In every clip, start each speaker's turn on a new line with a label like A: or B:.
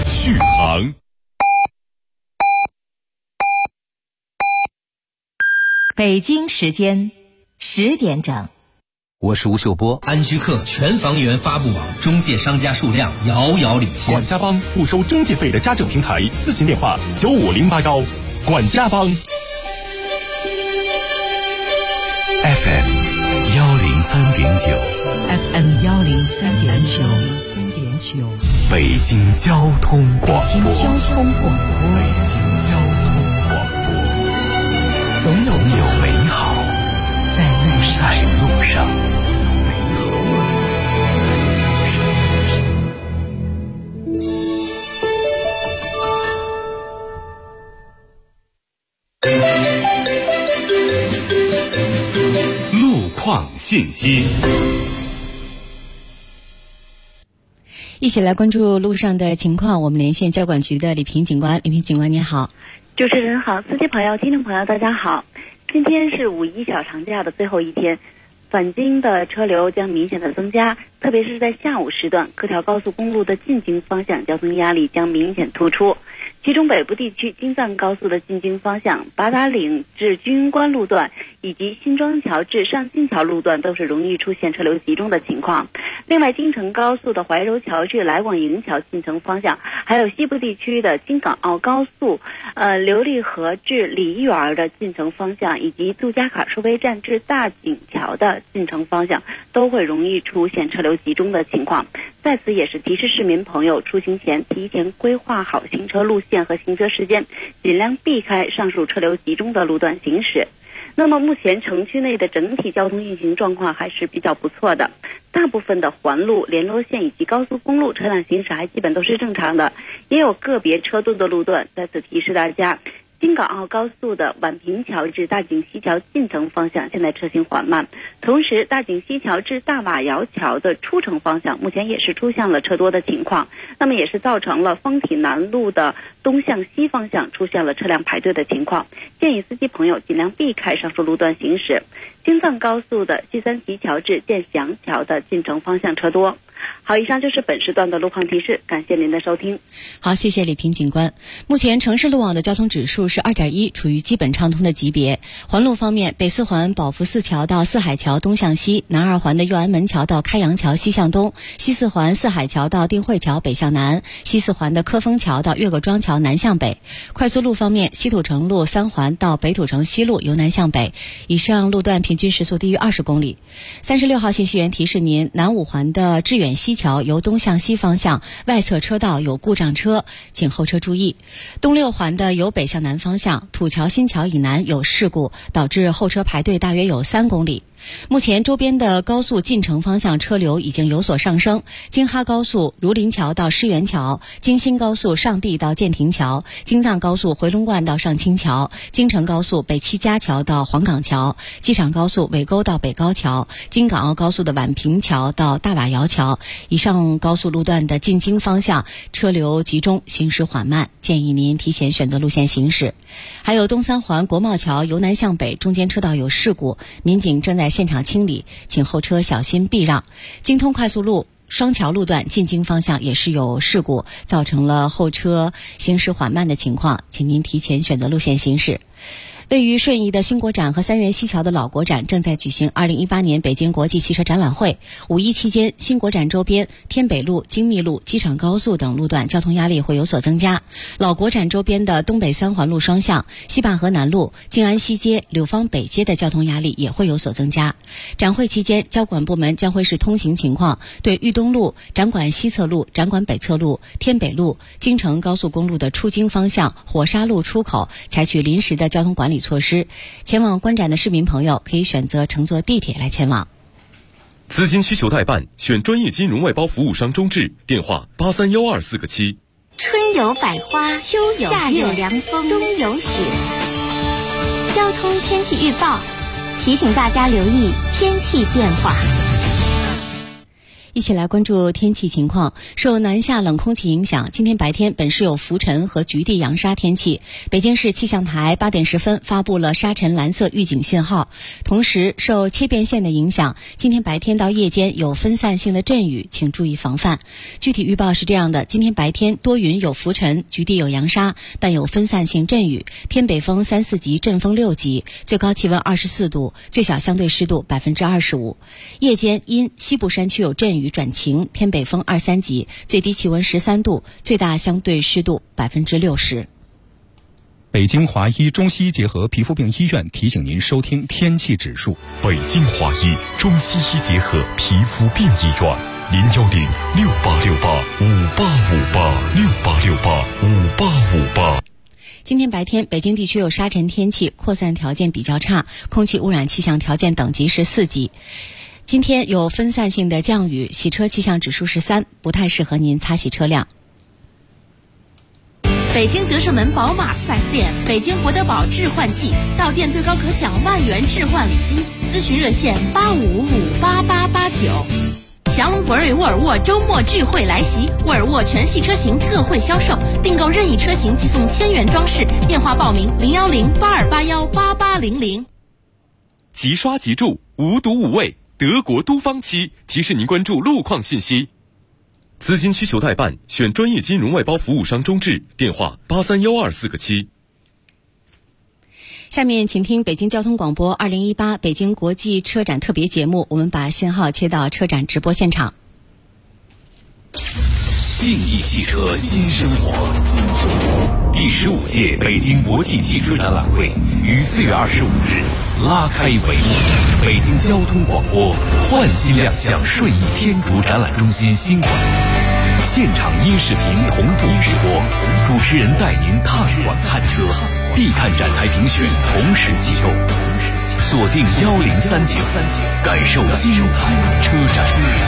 A: 续航。
B: 北京时间10点整。
C: 我是吴秀波。
D: 安居客全房源发布网中介商家数量遥遥领先。
A: 管家帮不收中介费的家政平台，咨询电话9508管家帮。
E: FM 103.9
F: FM 103.9
E: 北京交通广播。
F: 北京交通广播，总有美好在路上。
A: 路况信息，
G: 一起来关注路上的情况。我们连线交管局的李平警官。李平警官，你好。
H: 主持人好，司机朋友、听众朋友，大家好。今天是5·1小长假的最后一天，返京的车流将明显的增加，特别是在下午时段，各条高速公路的进京方向交通压力将明显突出。其中北部地区京藏高速的进京方向八达岭至居庸关路段以及新庄桥至上新桥路段都是容易出现车流集中的情况。另外，京承高速的怀柔桥至来广营桥进城方向，还有西部地区的京港澳高速琉璃河至梨园的进城方向，以及杜家坎收费站至大井桥的进城方向，都会容易出现车流集中的情况。在此也是提示市民朋友出行前提前规划好行车路线和行车时间，尽量避开上述车流集中的路段行驶。那么目前城区内的整体交通运行状况还是比较不错的，大部分的环路、联络线以及高速公路车辆行驶还基本都是正常的，也有个别车多的路段。在此提示大家，京港澳高速的宛平桥至大井西桥进城方向现在车行缓慢，同时大井西桥至大瓦窑桥的出城方向目前也是出现了车多的情况，那么也是造成了丰体南路的东向西方向出现了车辆排队的情况，建议司机朋友尽量避开上述路段行驶。京藏高速的西三旗桥至建祥桥的进城方向车多。好，以上就是本时段的路况提示，感谢您的收听。
G: 好，谢谢李平警官。目前城市路网的交通指数是2.1，处于基本畅通的级别。环路方面，北四环宝福寺桥到四海桥东向西，南二环的右安门桥到开阳桥西向东，西四环四海桥到定慧桥北向南，西四环的科丰桥到岳各庄桥南向北。快速路方面，西土城路3环到北土城西路由南向北，以上路段平均时速低于20公里。36号信息源提示您，南五环的致远西桥由东向西方向外侧车道有故障车，请后车注意。东六环的由北向南方向土桥新桥以南有事故，导致后车排队大约有3公里。目前周边的高速进城方向车流已经有所上升，京哈高速儒林桥到狮园桥，京新高速上地到建亭桥，京藏高速回龙观到上清桥，京承高速北七家桥到黄岗桥，机场高速尾沟到北高桥，京港澳高速的宛平桥到大瓦窑桥。以上高速路段的进京方向车流集中，行驶缓慢，建议您提前选择路线行驶。还有东三环国贸桥由南向北，中间车道有事故，民警正在现场清理，请后车小心避让。京通快速路双桥路段进京方向也是有事故，造成了后车行驶缓慢的情况，请您提前选择路线行驶。位于顺义的新国展和三元西桥的老国展正在举行2018年北京国际汽车展览会。5·1期间，新国展周边天北路、精密路、机场高速等路段交通压力会有所增加。老国展周边的东北3环路双向、西坝河南路、静安西街、柳芳北街的交通压力也会有所增加。展会期间，交管部门将会视通行情况，对豫东路、展馆西侧路、展馆北侧路、天北路、京承高速公路的出京方向、火沙路出口采取临时的交通管理措施。前往观展的市民朋友可以选择乘坐地铁来前往。
A: 资金需求代办，选专业金融外包服务商中智，电话831247个7。
I: 春有百花，秋有夏有凉风，冬有雪。交通天气预报提醒大家留意天气变化。
G: 一起来关注天气情况。受南下冷空气影响，今天白天本市有浮尘和局地扬沙天气。北京市气象台8点10分发布了沙尘蓝色预警信号。同时，受切变线的影响，今天白天到夜间有分散性的阵雨，请注意防范。具体预报是这样的：今天白天多云有浮尘，局地有扬沙，但有分散性阵雨，偏北风3、4级，阵风6级，最高气温24度，最小相对湿度25%。夜间因西部山区有阵雨转晴，偏北风2、3级，最低气温13度，最大相对湿度60%。
C: 北京华医中西医结合皮肤病医院提醒您收听天气指数。
A: 北京华医中西医结合皮肤病医院，010-6868-5858，6868-5858。
G: 今天白天，北京地区有沙尘天气，扩散条件比较差，空气污染气象条件等级是4级。今天有分散性的降雨，洗车气象指数是3，不太适合您擦洗车辆。
J: 北京德胜门宝马 4S 店，北京博德堡置换季，到店最高可享万元置换礼金，咨询热线85558889。祥龙博瑞沃尔沃周末聚会来袭，沃尔沃全系车型特惠销售，订购任意车型即送1000元装饰，电话报名01082818800。
A: 即刷即住，无毒无畏，德国都方期提示您关注路况信息。资金需求代办，选专业金融外包服务商中智，电话83124个7。
G: 下面请听北京交通广播2018北京国际车展特别节目，我们把信号切到车展直播现场。
E: 定义汽车新生活。第15届北京国际汽车展览会于4月25日拉开帷幕。北京交通广播焕新亮相顺义天竺展览中心新馆，现场音视频同步直播，主持人带您探馆看车，必看展台评选同时启动，锁定1039，感受精彩车展。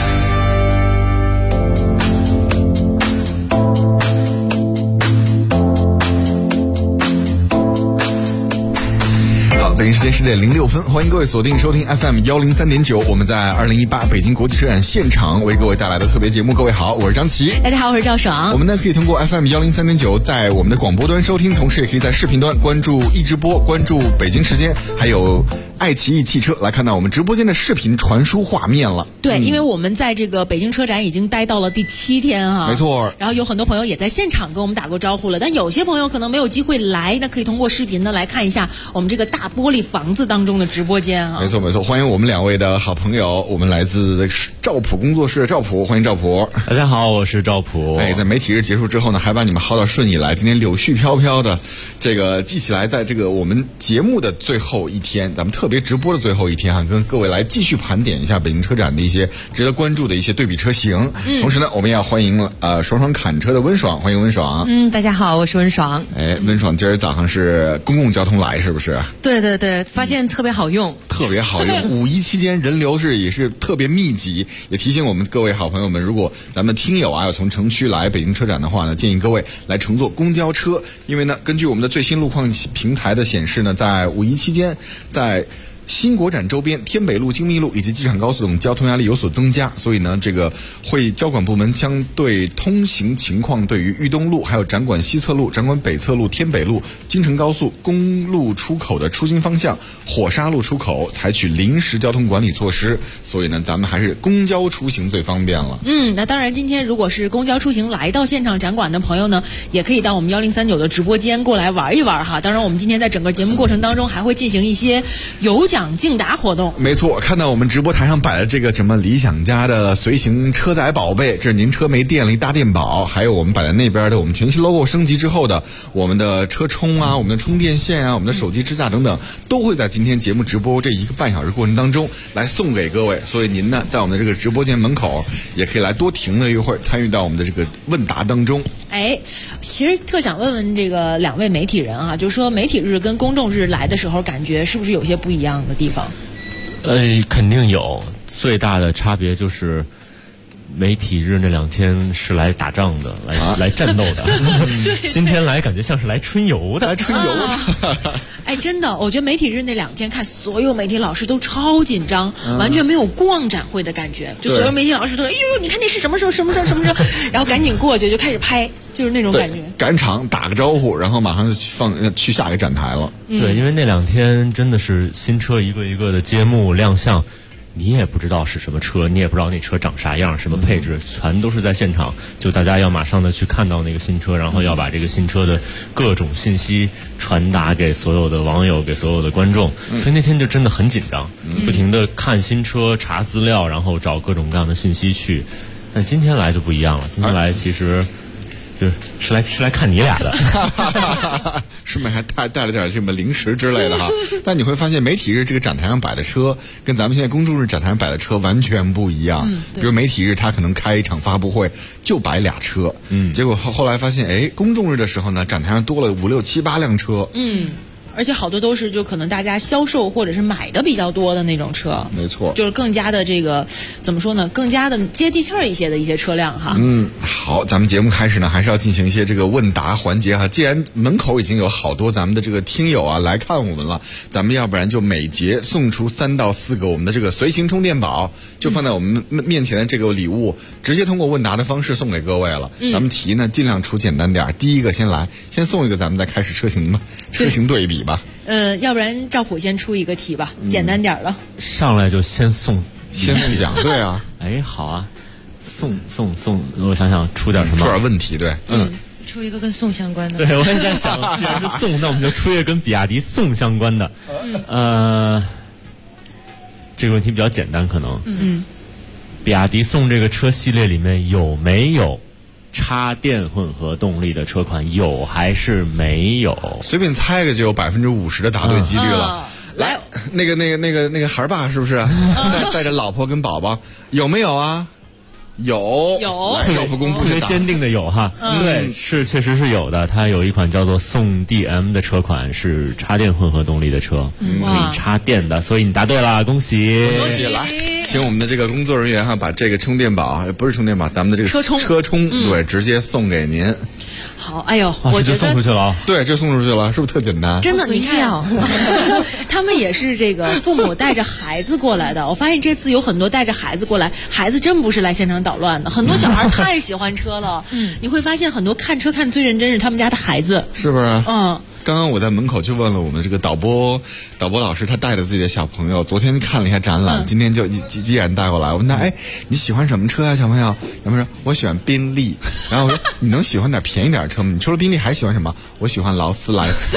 K: 北京时间10点06分，欢迎各位锁定收听 FM 103.9，我们在2018北京国际车展现场为各位带来的特别节目。各位好，我是张琪。
G: 大家好，我是赵爽。
K: 我们呢可以通过 FM 103.9在我们的广播端收听，同时也可以在视频端关注易直播，关注北京时间，还有爱奇艺汽车来看到我们直播间的视频传输画面了。
L: 对，因为我们在这个北京车展已经待到了第7天哈。
K: 没错。
L: 然后有很多朋友也在现场跟我们打过招呼了，但有些朋友可能没有机会来，那可以通过视频呢来看一下我们这个大玻璃房子当中的直播间啊。
K: 没错没错，欢迎我们2位的好朋友，我们来自赵普工作室的赵普，欢迎赵普。
M: 大家好，我是赵普。
K: 在媒体日结束之后呢，还把你们薅到顺义来，今天柳絮飘飘的，这个记起来，在这个我们节目的最后一天，咱们特别直播的最后一天啊，跟各位来继续盘点一下北京车展的一些值得关注的一些对比车型。同时呢，我们也要欢迎爽爽侃车的温爽，欢迎温爽。
N: 大家好，我是温爽。
K: 温爽今儿早上是公共交通来是不是？
N: 对对对，发现特别好用，
K: 特别好用。五一期间人流也是特别密集，也提醒我们各位好朋友们，如果咱们听友要从城区来北京车展的话呢，建议各位来乘坐公交车，因为呢，根据我们的最新路况平台的显示呢，在五一期间，在新国展周边天北路、京密路以及机场高速等交通压力有所增加，所以呢，这个会交管部门将对通行情况对于豫东路、还有展馆西侧路、展馆北侧路、天北路、京承高速公路出口的出京方向、火沙路出口采取临时交通管理措施，所以呢，咱们还是公交出行最方便了。
L: 那当然，今天如果是公交出行来到现场展馆的朋友呢，也可以到我们1039的直播间过来玩一玩哈。当然，我们今天在整个节目过程当中还会进行一些有奖竞答活动。
K: 没错，看到我们直播台上摆的这个什么理想家的随行车载宝贝，这是您车没电了一大电宝，还有我们摆在那边的我们全新 logo 升级之后的我们的车充啊，我们的充电线啊，我们的手机支架等等，都会在今天节目直播这1个半小时过程当中来送给各位。所以您呢，在我们的这个直播间门口也可以来多停了一会儿，参与到我们的这个问答当中。
L: 其实特想问问这个2位媒体人啊，就是说媒体日跟公众日来的时候，感觉是不是有些不一样的地方？
M: 肯定有，最大的差别就是媒体日那2天是来打仗的，来战斗的。
L: 对，
M: 今天来感觉像是来春游的，
L: 哎，真的，我觉得媒体日那2天看所有媒体老师都超紧张，完全没有逛展会的感觉。就所有媒体老师都说：“哎呦，你看那是什么时候，什么时候，什么时候？”然后赶紧过去就开始拍，就是那种感觉。
K: 赶场打个招呼，然后马上就去下一个展台了。
M: 对，因为那2天真的是新车一个一个的揭幕亮相。你也不知道是什么车，你也不知道那车长啥样，什么配置，全都是在现场。就大家要马上的去看到那个新车，然后要把这个新车的各种信息传达给所有的网友，给所有的观众。所以那天就真的很紧张，不停的看新车、查资料，然后找各种各样的信息去。但今天来就不一样了，今天来其实就是来看你俩的，
K: 顺便还带了点什么零食之类的哈。但你会发现媒体日这个展台上摆的车跟咱们现在公众日展台上摆的车完全不一样。比如媒体日他可能开一场发布会就摆俩车，结果后来发现，哎，公众日的时候呢，展台上多了5、6、7、8辆车。
L: 而且好多都是就可能大家销售或者是买的比较多的那种车，
K: 没错，
L: 就是更加的这个怎么说呢，更加的接地气儿一些的一些车辆哈。
K: 好，咱们节目开始呢，还是要进行一些这个问答环节哈。既然门口已经有好多咱们的这个听友啊来看我们了，咱们要不然就每节送出3到4个我们的这个随行充电宝，就放在我们面前的这个礼物，直接通过问答的方式送给各位了。咱们题呢尽量出简单点，第一个先送一个，咱们再开始车型对比吧。
L: 要不然赵普先出一个题吧，简单点的。
M: 上来就先送
K: 奖，对啊。
M: 哎，好啊，送，我想想出点什么，
K: 出点问题，对，
N: 出一个跟宋相关的。
M: 对，我也在想，既然是宋，那我们就出一个跟比亚迪宋相关的。这个问题比较简单，可能。比亚迪宋这个车系列里面有没有插电混合动力的车款？有还是没有？
K: 随便猜个就有50%的答对几率了。来，那个孩爸是不是带着老婆跟宝宝？有没有啊？有，来，赵普公布
M: 特别坚定的有哈。对，是确实是有的。它有一款叫做宋 DM 的车款，是插电混合动力的车，可以插电的，所以你答对了，恭喜！
K: 来，请我们的这个工作人员哈，把这个充电宝，不是充电宝，咱们的这个车充，对，直接送给您。
L: 好，哎呦，我觉得
M: 送出去了，
K: 对，这送出去了，是不是特简单？
L: 真的，你看，他们也是这个父母带着孩子过来的。我发现这次有很多带着孩子过来，孩子真不是来现场捣乱的，很多小孩太喜欢车了。你会发现很多看车看得最认真是他们家的孩子，
K: 是不是？刚刚我在门口就问了我们这个导播老师，他带着自己的小朋友，昨天看了一下展览，今天就既然带过来。我问他，哎，你喜欢什么车啊，小朋友？小朋友说，我喜欢宾利。然后我说，你能喜欢点便宜点的车吗？你除了宾利还喜欢什么？我喜欢劳斯莱斯。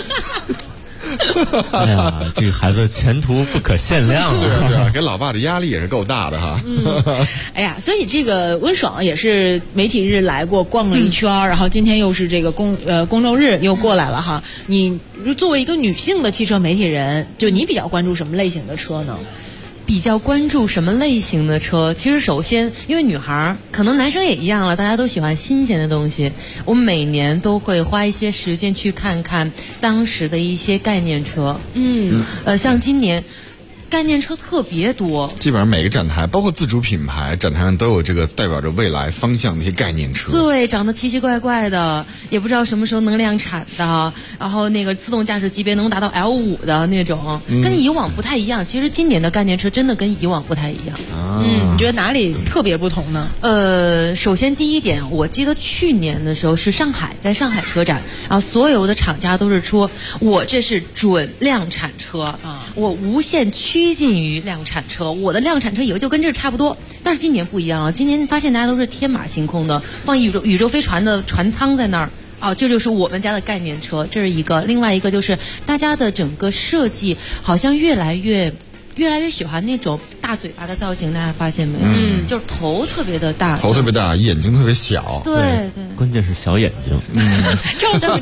M: 哎呀，这个孩子前途不可限量啊！
K: 对，给老爸的压力也是够大的哈。
L: 哎呀，所以这个温爽也是媒体日来过，逛了一圈，然后今天又是这个公众日又过来了哈。你作为一个女性的汽车媒体人，就你比较关注什么类型的车呢？
N: 比较关注什么类型的车？其实首先，因为女孩可能男生也一样了，大家都喜欢新鲜的东西。我们每年都会花一些时间去看看当时的一些概念车。像今年概念车特别多，
K: 基本上每个展台，包括自主品牌展台上都有这个代表着未来方向的一些概念车。
N: 对，长得奇奇怪怪的，也不知道什么时候能量产的，然后那个自动驾驶级别能达到 L5 的那种，跟以往不太一样。其实今年的概念车真的跟以往不太一样。
L: 你觉得哪里特别不同呢？
N: 首先第一点，我记得去年的时候是在上海车展，然后所有的厂家都是说，我这是准量产车我无限趋近于量产车，我的量产车以后就跟这差不多。但是今年不一样了，今年发现大家都是天马行空的，放宇宙飞船的船舱在那儿。这就是我们家的概念车，这是一个。另外一个就是大家的整个设计好像越来越喜欢那种大嘴巴的造型，大家发现没有？就是头特别的大，
K: 头特别大，眼睛特别小。
N: 对，
M: 关键是小眼睛。
L: 赵普，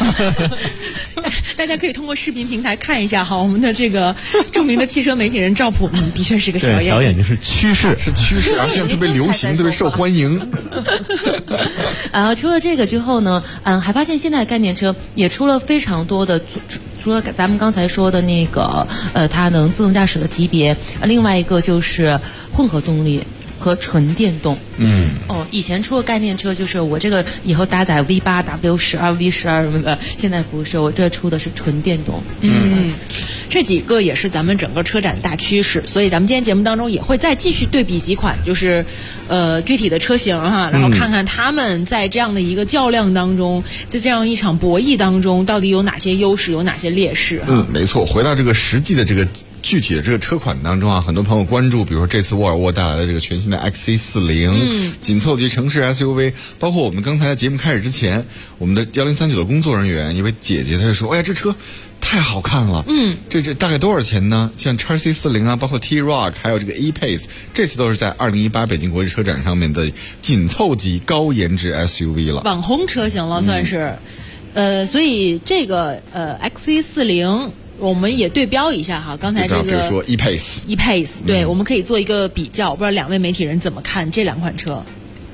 L: 大家可以通过视频平台看一下哈，我们的这个著名的汽车媒体人赵普，的确是个
M: 小眼睛是趋势，
K: 而且特别流行，特别受欢迎。
N: 然后除了这个之后呢，还发现现在概念车也出了非常多的。除了咱们刚才说的那个它能自动驾驶的级别，另外一个就是混合动力。 和纯电动。以前出的概念车就是我这个以后搭载 V8、W12、V12什么的，现在不是，我这出的是纯电动。
L: 这几个也是咱们整个车展大趋势，所以咱们今天节目当中也会再继续对比几款，就是具体的车型哈，然后看看他们在这样的一个较量当中，在这样一场博弈当中，到底有哪些优势，有哪些劣势哈。
K: 没错。回到这个实际的这个具体的这个车款当中啊，很多朋友关注，比如说这次沃尔沃带来的这个全新的 XC40，紧凑级城市 SUV， 包括我们刚才在节目开始之前，我们的1039的工作人员一位姐姐，她就说：“哎呀，这车太好看了。”这大概多少钱呢？像 XC40 啊，包括 T-Roc， 还有这个 E-Pace， 这次都是在2018北京国际车展上面的紧凑级高颜值 SUV 了，
L: 网红车型了算是。所以这个XC40。我们也对标一下哈，刚才这个
K: 比如说 E-Pace，
L: 对，我们可以做一个比较。不知道两位媒体人怎么看这两款车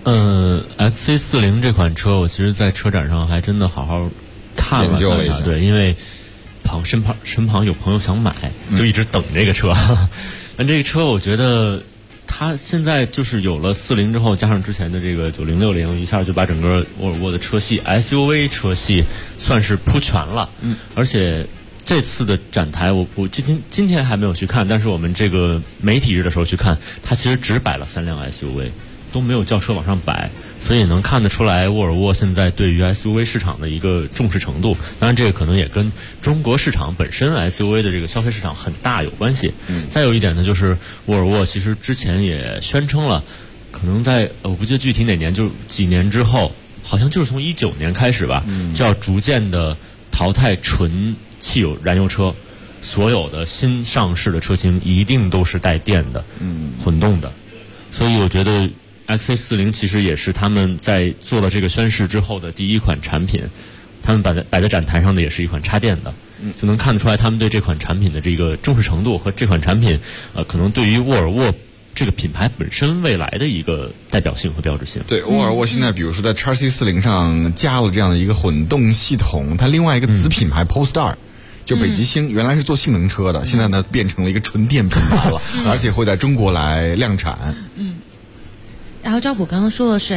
M: ？XC40 这款车，我其实在车展上还真的好好看了
K: 一下，
M: 对，因为身旁有朋友想买，就一直等这个车。但这个车我觉得它现在就是有了40之后，加上之前的这个90、60，一下就把整个沃尔沃的车系 SUV 车系算是铺全了。而且这次的展台我今天还没有去看，但是我们这个媒体日的时候去看，它其实只摆了3辆 SUV， 都没有轿车往上摆，所以能看得出来沃尔沃现在对于 SUV 市场的一个重视程度。当然这个可能也跟中国市场本身 SUV 的这个消费市场很大有关系。再有一点呢，就是沃尔沃其实之前也宣称了，可能在我不记得具体哪年，就几年之后，好像就是从19年开始吧，就要逐渐的淘汰纯汽油燃油车，所有的新上市的车型一定都是带电的，混动的。所以我觉得 XC40 其实也是他们在做了这个宣示之后的第一款产品，他们摆在展台上的也是一款插电的，就能看得出来他们对这款产品的这个重视程度和这款产品可能对于沃尔沃这个品牌本身未来的一个代表性和标志性。
K: 对，沃尔沃现在比如说在 XC40 上加了这样的一个混动系统，它另外一个子品牌 Polestar，就北极星原来是做性能车的，现在呢变成了一个纯电品牌了，而且会在中国来量产。
N: 然后赵普刚刚说的是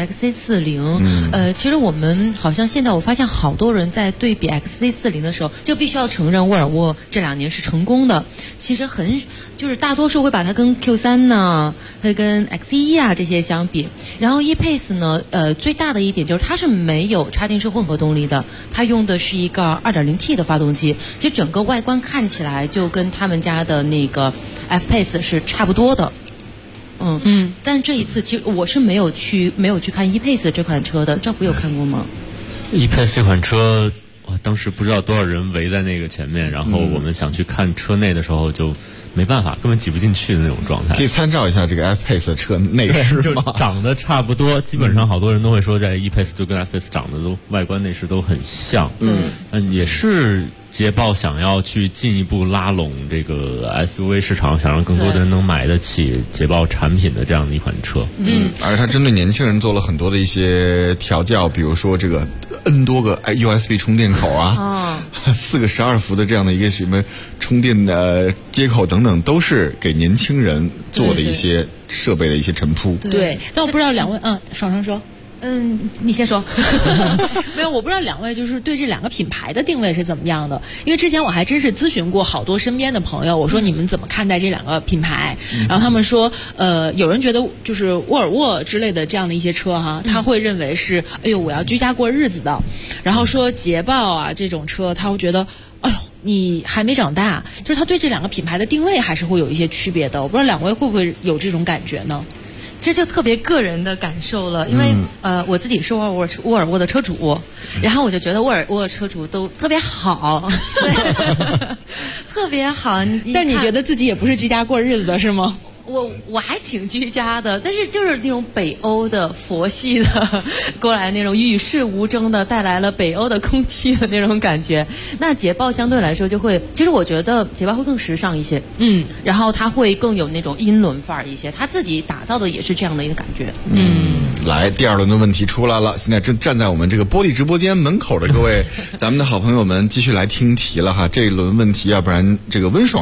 N: XC40，其实我们好像现在我发现好多人在对比 XC40 的时候，这必须要承认沃尔沃这2年是成功的。其实就是大多数会把它跟 Q3 呢，会跟 X1 啊这些相比。然后 E-Pace 呢，最大的一点就是它是没有插电式混合动力的，它用的是一个 2.0T 的发动机，其实整个外观看起来就跟他们家的那个 F-Pace 是差不多的。但这一次其实我是没有去看 E-Pace 这款车的，赵普有看过吗？
M: E-Pace 这款车，我当时不知道多少人围在那个前面，然后我们想去看车内的时候就没办法，根本挤不进去的那种状态。
K: 可以参照一下这个 F-Pace 的车内饰吗？
M: 就长得差不多，基本上好多人都会说，在 E-Pace 就跟 F-Pace 长得都外观内饰都很像。也是捷豹想要去进一步拉拢这个 SUV 市场，想让更多的人能买得起捷豹产品的这样的一款车。
K: 而且它针对年轻人做了很多的一些调教，比如说这个 N 多个 USB 充电口啊，4个12伏的这样的一个什么充电的接口等等，都是给年轻人做的一些设备的一些陈铺。
L: 对，但我不知道两位，爽爽说。
N: 你先说。
L: 没有，我不知道两位就是对这2个品牌的定位是怎么样的，因为之前我还真是咨询过好多身边的朋友，我说你们怎么看待这2个品牌，然后他们说有人觉得就是沃尔沃之类的这样的一些车哈，他会认为是哎呦我要居家过日子的，然后说捷豹啊这种车他会觉得哎呦你还没长大，就是他对这2个品牌的定位还是会有一些区别的，我不知道两位会不会有这种感觉呢？
N: 这就特别个人的感受了，因为我自己是沃尔沃的车主，然后我就觉得沃尔沃车主都特别好，特别好。
L: 但你觉得自己也不是居家过日子的是吗？
N: 我还挺居家的，但是就是那种北欧的佛系的过来那种与世无争的，带来了北欧的空气的那种感觉。那捷豹相对来说就会，其实我觉得捷豹会更时尚一些，然后它会更有那种英伦范儿一些，它自己打造的也是这样的一个感觉。
K: 来，第2轮的问题出来了，现在正站在我们这个玻璃直播间门口的各位，咱们的好朋友们继续来听题了哈。这一轮问题，要不然这个温爽来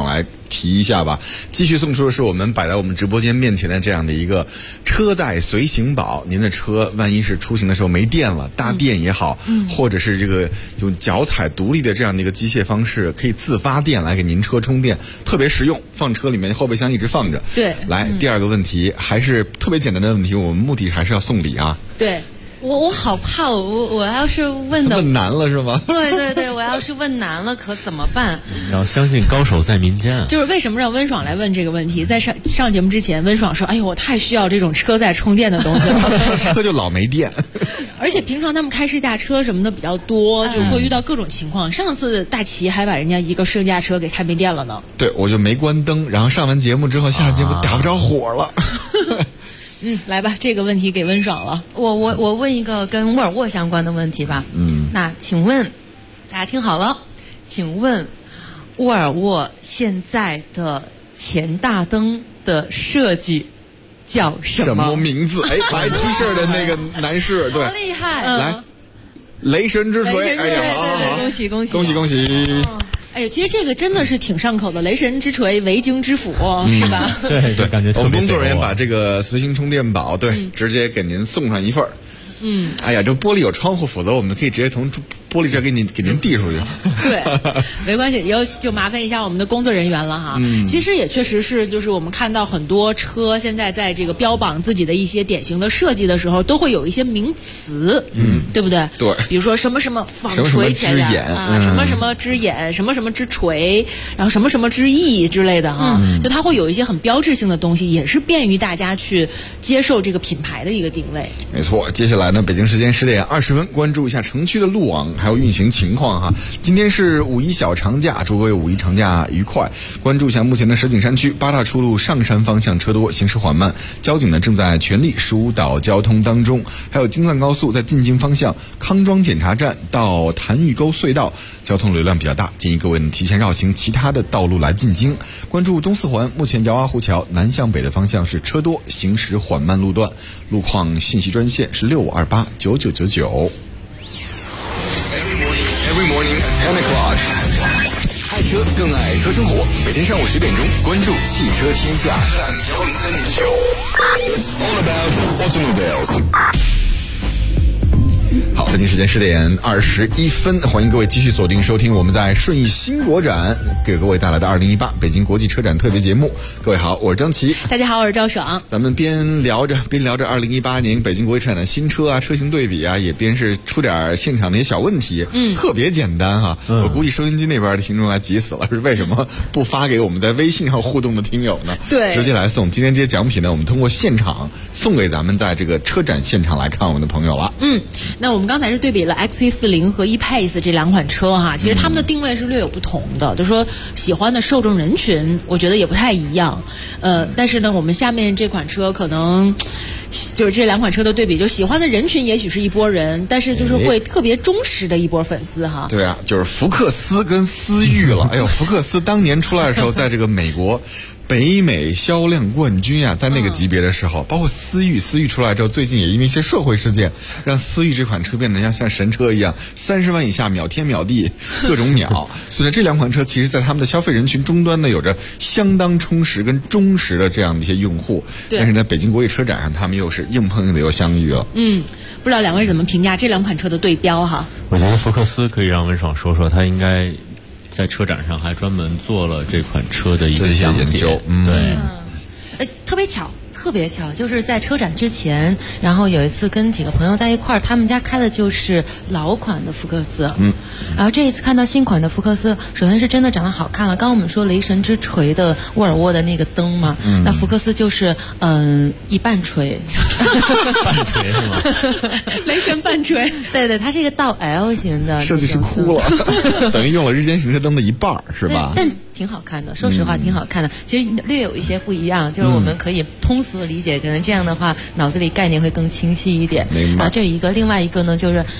K: 提一下吧。继续送出的是我们摆在我们直播间面前的这样的一个车载随行宝。您的车万一是出行的时候没电了，大电也好，或者是这个用脚踩独立的这样的一个机械方式，可以自发电来给您车充电，特别实用，放车里面后备箱一直放着。
L: 对，
K: 来第二个问题还是特别简单的问题，我们目的还是要送礼啊。
L: 对。
N: 我好怕，我要是问
K: 难了是吗？
N: 对，我要是问难了可怎么办？
M: 要相信高手在民间啊！
L: 就是为什么让温爽来问这个问题？在上节目之前，温爽说：“哎呦，我太需要这种车载充电的东西了。”
K: 车就老没电。
L: 而且平常他们开试驾车什么的比较多，就会遇到各种情况。上次大齐还把人家一个试驾车给开没电了呢。
K: 对，我就没关灯，然后上完节目之后下节目打不着火了。
L: 来吧，这个问题给温爽了。
N: 我问一个跟沃尔沃相关的问题吧。那请问大家听好了，请问沃尔沃现在的前大灯的设计叫什么
K: 名字？哎，白 T 恤的那个男士，对，
N: 好厉害！
K: 来，雷神之锤！哎呀，
L: 对，恭
K: 喜！
L: 哎呀，其实这个真的是挺上口的，雷神之锤，维京之斧，是吧？
M: 对，感觉特别。
K: 我们工作人员把这个随行充电宝，直接给您送上一份。哎呀，这玻璃有窗户，否则我们可以直接从玻璃这给您递出去。
L: 对，没关系，以后就麻烦一下我们的工作人员了哈。其实也确实是，就是我们看到很多车现在在这个标榜自己的一些典型的设计的时候，都会有一些名词，对不对？
K: 对，
L: 比如说什么什么纺锤前沿啊，什么什么之眼，什么什么之锤，然后什么什么之翼之类的哈，就它会有一些很标志性的东西，也是便于大家去接受这个品牌的一个定位。
K: 没错，接下来呢，北京时间10点20分，关注一下城区的路网还有运行情况哈。今天是五一小长假，祝各位五一长假愉快。关注一下目前的石景山区8大出路上山方向车多，行驶缓慢，交警呢正在全力疏导交通当中。还有京藏高速在进京方向康庄检查站到潭峪沟隧道交通流量比较大，建议各位呢提前绕行其他的道路来进京。关注东四环，目前姚洼湖桥南向北的方向是车多，行驶缓慢路段，路况信息专线是65289999。
F: Every morning at 10 o'clock， 爱车更爱车生活。每天上午10点钟，关注汽车天下。It's all about automobiles。
K: 好，北京时间10点21分，欢迎各位继续锁定收听我们在顺义新国展给各位带来的2018北京国际车展特别节目。各位好，我是张琪。
L: 大家好，我是赵爽。
K: 咱们边聊着2018年北京国际车展的新车啊、车型对比啊，也边是出点现场的一些小问题。特别简单哈。我估计收音机那边的听众来急死了，是为什么不发给我们在微信上互动的听友呢？
L: 对，
K: 直接来送。今天这些奖品呢，我们通过现场送给咱们在这个车展现场来看我们的朋友了。
L: 那我们刚才是对比了 XC40 和 E-Pace 这两款车哈，其实他们的定位是略有不同的，就是说喜欢的受众人群我觉得也不太一样。但是呢，我们下面这款车可能就是这两款车的对比，就喜欢的人群也许是一拨人，但是就是会特别忠实的一拨粉丝哈。
K: 对啊，就是福克斯跟思域了。哎呦，福克斯当年出来的时候，在这个美国北美销量冠军啊，在那个级别的时候，包括思域出来之后，最近也因为一些社会事件，让思域这款车变得像神车一样，30万以下秒天秒地，各种秒。所以这两款车其实在他们的消费人群终端呢，有着相当充实跟忠实的这样的一些用户。但是在北京国际车展上，他们又是硬碰硬的又相遇了。
L: 不知道两位怎么评价这两款车的对标哈？
M: 我觉得福克斯可以让文爽说说，他应该在车展上还专门做了这款车的一个讲解。对，
N: 特别巧，就是在车展之前，然后有一次跟几个朋友在一块儿，他们家开的就是老款的福克斯，然后这一次看到新款的福克斯，首先是真的长得好看了。刚刚我们说雷神之锤的沃尔沃的那个灯嘛，那福克斯就是一半锤，
M: 半锤是吗？
L: 雷神半锤，
N: 对，它是一个倒 L 型的，
K: 设计师哭了，等于用了日间行车灯的一半是吧？
N: 但挺好看的，说实话挺好看的。其实略有一些不一样，就是我们可以通俗的理解，可能这样的话脑子里概念会更清晰一点。
K: 明白。
N: 这一个，另外一个呢，就是它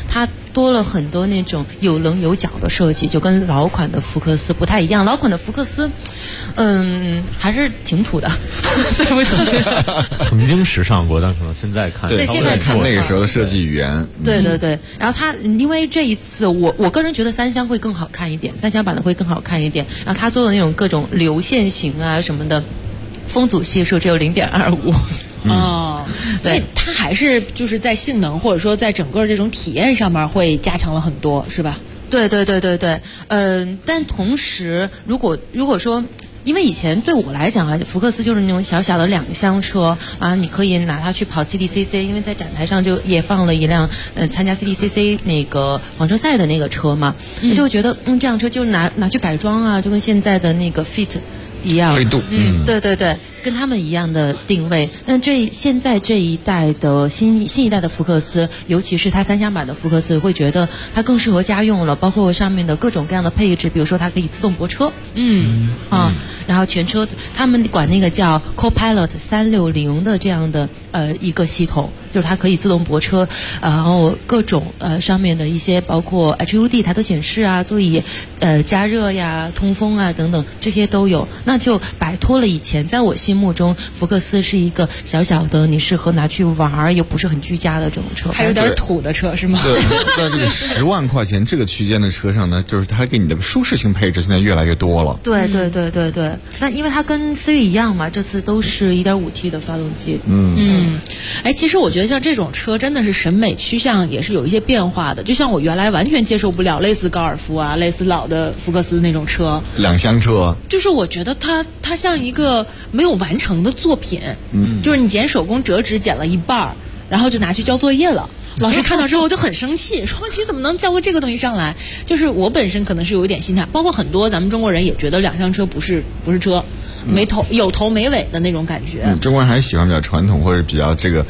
N: 多了很多那种有棱有角的设计，就跟老款的福克斯不太一样。老款的福克斯，还是挺土的，对不起。
M: 曾经时尚过，但可能现在看，
N: 对，现在
K: 看那个时候的设计语言。
N: 对对对，然后它因为这一次我个人觉得三厢会更好看一点，三厢版的会更好看一点。然后它做的那种各种流线型啊什么的，风阻系数只有0.25。
L: 所以它还是就是在性能或者说在整个这种体验上面会加强了很多，是吧？
N: 对，但同时如果说。因为以前对我来讲啊，福克斯就是那种小小的2厢车啊，你可以拿它去跑 CDCC， 因为在展台上就也放了一辆参加 CDCC 那个房车赛的那个车嘛，就觉得这辆车就拿去改装啊，就跟现在的那个 Fit 一样，
K: 飞度，
N: 对，跟他们一样的定位。但现在这一代的新一代的福克斯，尤其是它3厢版的福克斯，会觉得它更适合家用了，包括上面的各种各样的配置，比如说它可以自动泊车，然后全车他们管那个叫 Copilot 360的这样的一个系统，就是它可以自动泊车，然后各种上面的一些包括 HUD 它都显示啊，座椅加热呀、通风啊等等，这些都有。那就摆脱了以前在我心目中福克斯是一个小小的你适合拿去玩又不是很居家的这种车，
L: 还有点土的车是吗？
K: 对，在这个10万块钱这个区间的车上呢，就是它给你的舒适性配置现在越来越多了。
N: 对。那因为它跟思域一样嘛，这次都是 1.5T 的发动机。
L: 其实我觉得像这种车真的是审美趋向也是有一些变化的，就像我原来完全接受不了类似高尔夫啊、类似老的福克斯那种车
K: ，2厢车，
L: 就是我觉得它像一个没有完成的作品，就是你剪手工折纸剪了一半，然后就拿去交作业了。老师看到之后就很生气，说你怎么能交过这个东西上来？就是我本身可能是有一点心态，包括很多咱们中国人也觉得2厢车不是车，有头没尾的那种感觉。
K: 中国人还喜欢比较传统或者比较这个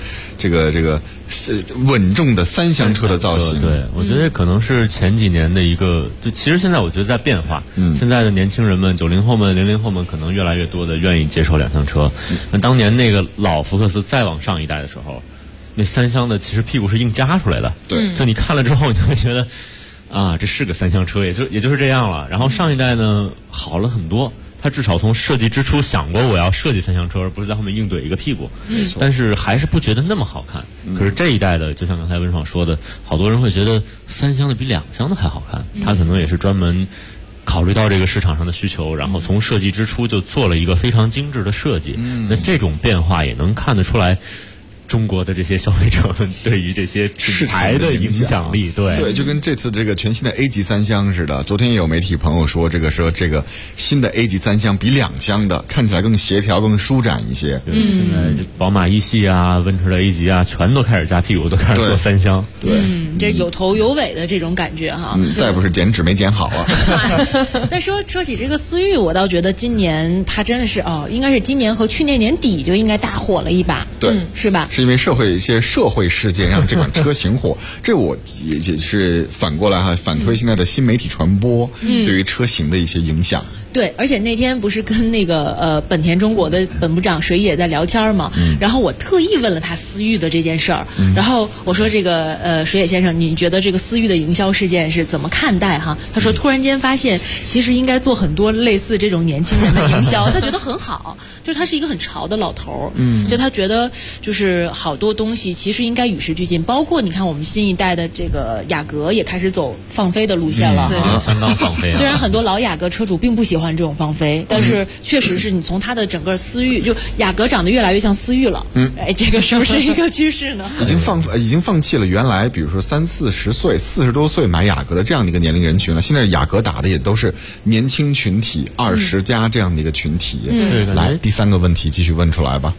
K: 稳重的3厢车的造型。
M: 对，我觉得可能是前几年的一个，就其实现在我觉得在变化。现在的年轻人们，90后们、00后们可能越来越多的愿意接受2厢车。那当年那个老福克斯再往上一代的时候，那3厢的其实屁股是硬夹出来的。
K: 对，
M: 就你看了之后，你会觉得啊，这是个3厢车，也就是这样了。然后上一代呢好了很多。他至少从设计之初想过我要设计3厢车，而不是在后面硬怼一个屁股。
K: 没错，
M: 但是还是不觉得那么好看。可是这一代的，就像刚才温爽说的，好多人会觉得3厢的比2厢的还好看。他可能也是专门考虑到这个市场上的需求，然后从设计之初就做了一个非常精致的设计。那这种变化也能看得出来。中国的这些消费者们对于这些品牌的影响力，
K: 对，就跟这次这个全新的 A 级3厢似的。昨天也有媒体朋友说，这个新的 A 级3厢比2厢的看起来更协调、更舒展一些。
M: 现在这宝马1系啊、奔驰的 A 级啊，全都开始加屁股，都开始做3厢。
K: 对，
L: 这有头有尾的这种感觉哈。
K: 再不是剪纸没剪好啊。
L: 但说起这个思域，我倒觉得今年它真的是应该是今年和去年年底就应该大火了一把。
K: 对，
L: 是吧？
K: 是因为一些社会事件让这款车行火，这我也是反过来反推现在的新媒体传播对于车型的一些影响。
L: 对，而且那天不是跟那个本田中国的本部长水野在聊天嘛，然后我特意问了他思域的这件事儿，然后我说这个水野先生，你觉得这个思域的营销事件是怎么看待哈？他说突然间发现其实应该做很多类似这种年轻人的营销，他觉得很好，就是他是一个很潮的老头儿，就他觉得就是好多东西其实应该与时俱进，包括你看我们新一代的这个雅阁也开始走放飞的路线了，
M: 相当放飞。
L: 虽然很多老雅阁车主并不喜欢这种放飞，但是确实是你从它的整个思域，就雅阁长得越来越像思域了。这个是不是一个趋势呢？
K: 已经放弃了原来比如说30-40岁、40多岁买雅阁的这样的一个年龄人群了。现在雅阁打的也都是年轻群体，20+这样的一个群体。来，第3个问题继续问出来吧。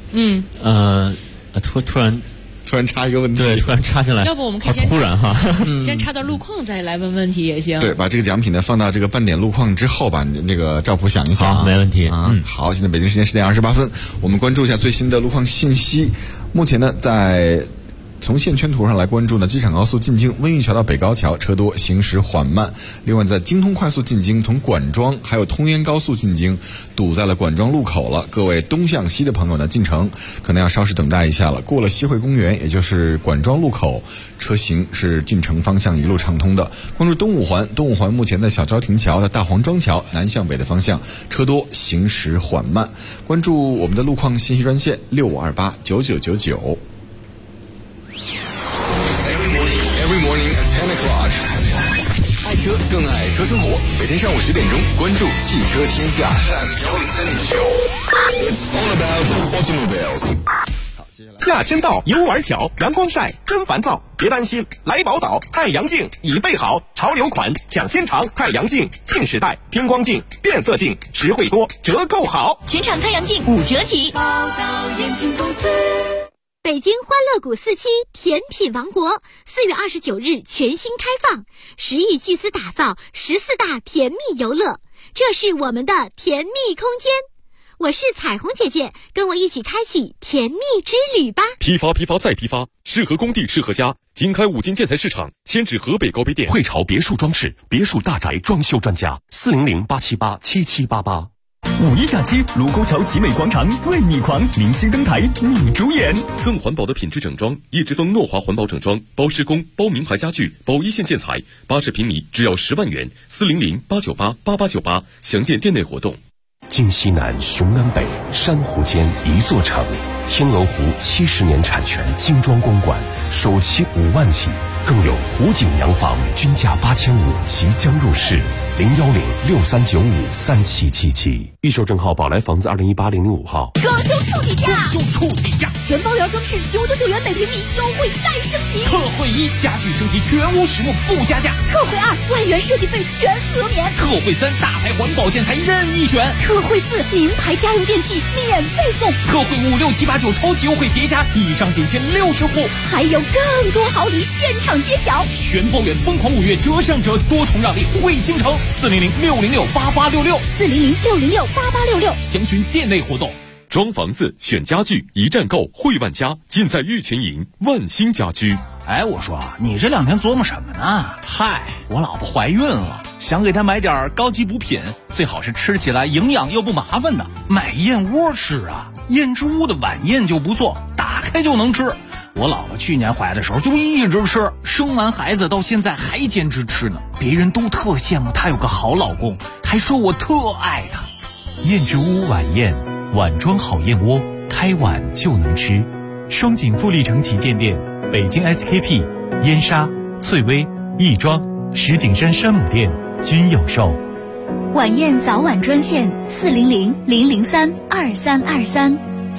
K: 突然插一个问题，
M: 对，突然插进来，
L: 要不我们可以先
M: 突然哈，
L: 先插段路况再来问问题也行。
K: 对，把这个奖品呢放到这个半点路况之后吧。那个赵普想一想，
M: 好，没问题
K: 啊。好，现在北京时间10点28分，我们关注一下最新的路况信息。目前呢，在从线圈图上来关注呢，机场高速进京温榆桥到北高桥车多，行驶缓慢。另外在京通快速进京从管庄还有通燕高速进京堵在了管庄路口了，各位东向西的朋友呢进城可能要稍事等待一下了。过了西汇公园也就是管庄路口，车行是进城方向一路畅通的。关注东五环，东五环目前的小昭亭桥的大黄庄桥南向北的方向车多，行驶缓慢。关注我们的路况信息专线65289999。
F: Every morning at 10 o'clock. 爱车更爱车生活，每天上午10点钟，关注汽车天下。It's all about automobiles.
O: 夏天到，游玩巧，阳光晒真烦躁，别担心，来宝岛太阳镜已备好，潮流款抢先尝，太阳镜近视带、偏光镜、变色镜，实惠多，折扣好，
J: 全场太阳镜5折起。
I: 宝岛眼镜公司。北京欢乐谷4期甜品王国4月29日全新开放，10亿巨资打造14大甜蜜游乐，这是我们的甜蜜空间。我是彩虹姐姐，跟我一起开启甜蜜之旅吧！
A: 批发再批发，适合工地适合家。经开5金建材市场，迁至河北高碑店。
O: 汇潮别墅装饰，别墅大宅装修专家，400-878-7788。5一假期，卢沟桥集美广场为你狂，明星登台你主演。
A: 更环保的品质整装，叶之峰诺华环保整装，包施工，包名牌家具，包一线建材，80平米只要10万元，400-898-8898，详见店内活动。
O: 京西南，雄安北，珊瑚间一座城。天鹅湖70年产权精装公馆，首期5万起，更有湖景洋房均价8500即将入市。01063953777，预售证号宝来房子208-005号。
J: 装修触底价，
I: 全包圆装饰999元每平米，优惠再升级。
O: 特惠1，家具升级全屋实木不加价。
I: 特惠2，万元设计费全额免。
O: 特惠3，大牌环保建材任意选。
I: 特惠4，名牌家用电器免费送。
O: 特惠5、6、7、8、9超级优惠叠加，以上仅限60户，
I: 还有更多好礼现场揭晓。
O: 全包圆疯狂5月折上折，多重让利惠京城，400-606-8866，400-606-8866， 详询店内活动。
A: 装房子选家具，一站购汇万家，尽在玉泉营万兴家居。
P: 哎，我说你这2天琢磨什么呢？嗨，我老婆怀孕了，想给她买点高级补品，最好是吃起来营养又不麻烦的。买燕窝吃啊，燕之屋的晚宴就不错，打开就能吃。我老婆去年怀的时候就一直吃，生完孩子到现在还坚持吃呢。别人都特羡慕她有个好老公，还说我特爱她。燕之屋晚宴，碗装好燕窝，开碗就能吃。双井富力城旗舰店、北京 SKP、燕莎、翠微、亦庄、石景山山姆店均有售。
I: 晚宴早晚专线400-003-2323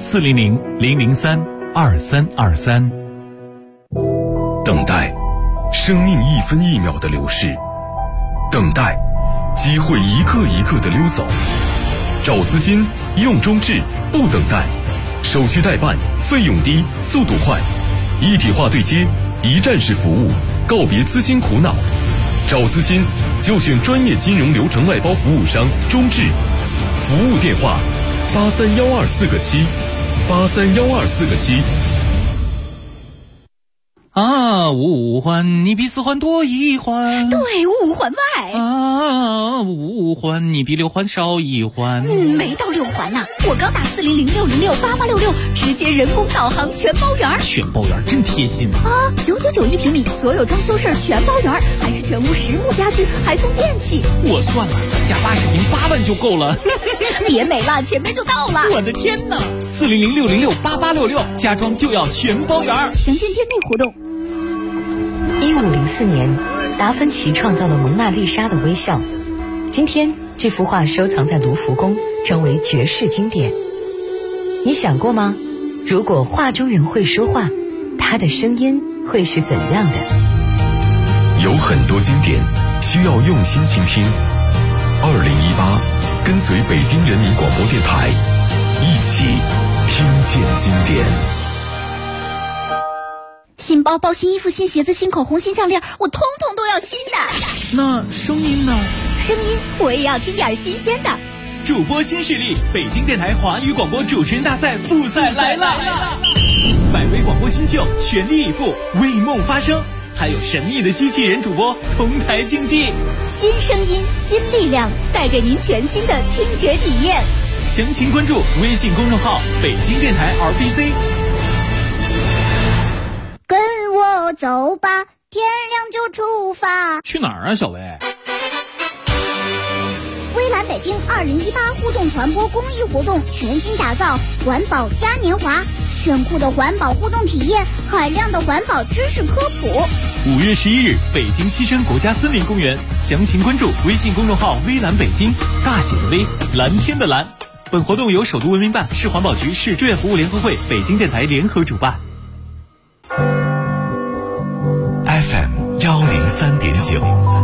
P: 400-003-2323。
A: 等待，生命1分1秒的流逝；等待，机会一个一个的溜走。找资金，用中置，不等待，手续代办，费用低，速度快，一体化对接，一站式服务，告别资金苦恼。找资金就选专业金融流程外包服务商中置，服务电话831247831247。
P: 啊，五环你比4环多1环，
I: 对，5环外。
P: 啊，5环你比6环少1环。
I: 没到6环呢，我刚打400-606-8866，直接人工导航全包圆。
P: 全包圆真贴心
I: 啊！9991平米，所有装修事儿全包圆，还是全屋实木家具，还送电器。
P: 我算了，咱家80平8万就够了。
I: 别美了，前面就到了。
P: 我的天哪！400-606-8866，家装就要全包圆。
I: 详见店内活动。
Q: 1504年，达芬奇创造了蒙娜丽莎的微笑。今天，这幅画收藏在卢浮宫，成为绝世经典。你想过吗？如果画中人会说话，他的声音会是怎样的？
A: 有很多经典需要用心倾听。2018，跟随北京人民广播电台，一起听见经典。
I: 新包包、新衣服、新鞋子、新口红、新项链，我通通都要新的。
P: 那声音呢？
I: 声音我也要听点新鲜的。
R: 主播新势力，北京电台华语广播主持人大赛复赛来啦！百位广播新秀全力以赴，为梦发声，还有神秘的机器人主播同台竞技，
I: 新声音，新力量，带给您全新的听觉体验。
R: 详情关注微信公众号北京电台 RBC。
S: 跟我走吧，天亮就出发。
P: 去哪儿啊，小薇？
S: 微蓝北京2018互动传播公益活动全新打造环保嘉年华，炫酷的环保互动体验，海量的环保知识科普。
R: 5月11日，北京西山国家森林公园，详情关注微信公众号微蓝北京，大写的微，蓝天的蓝。本活动由首都文明办、市环保局、市志愿服务联合会、北京电台联合主办。
E: FM 103.9，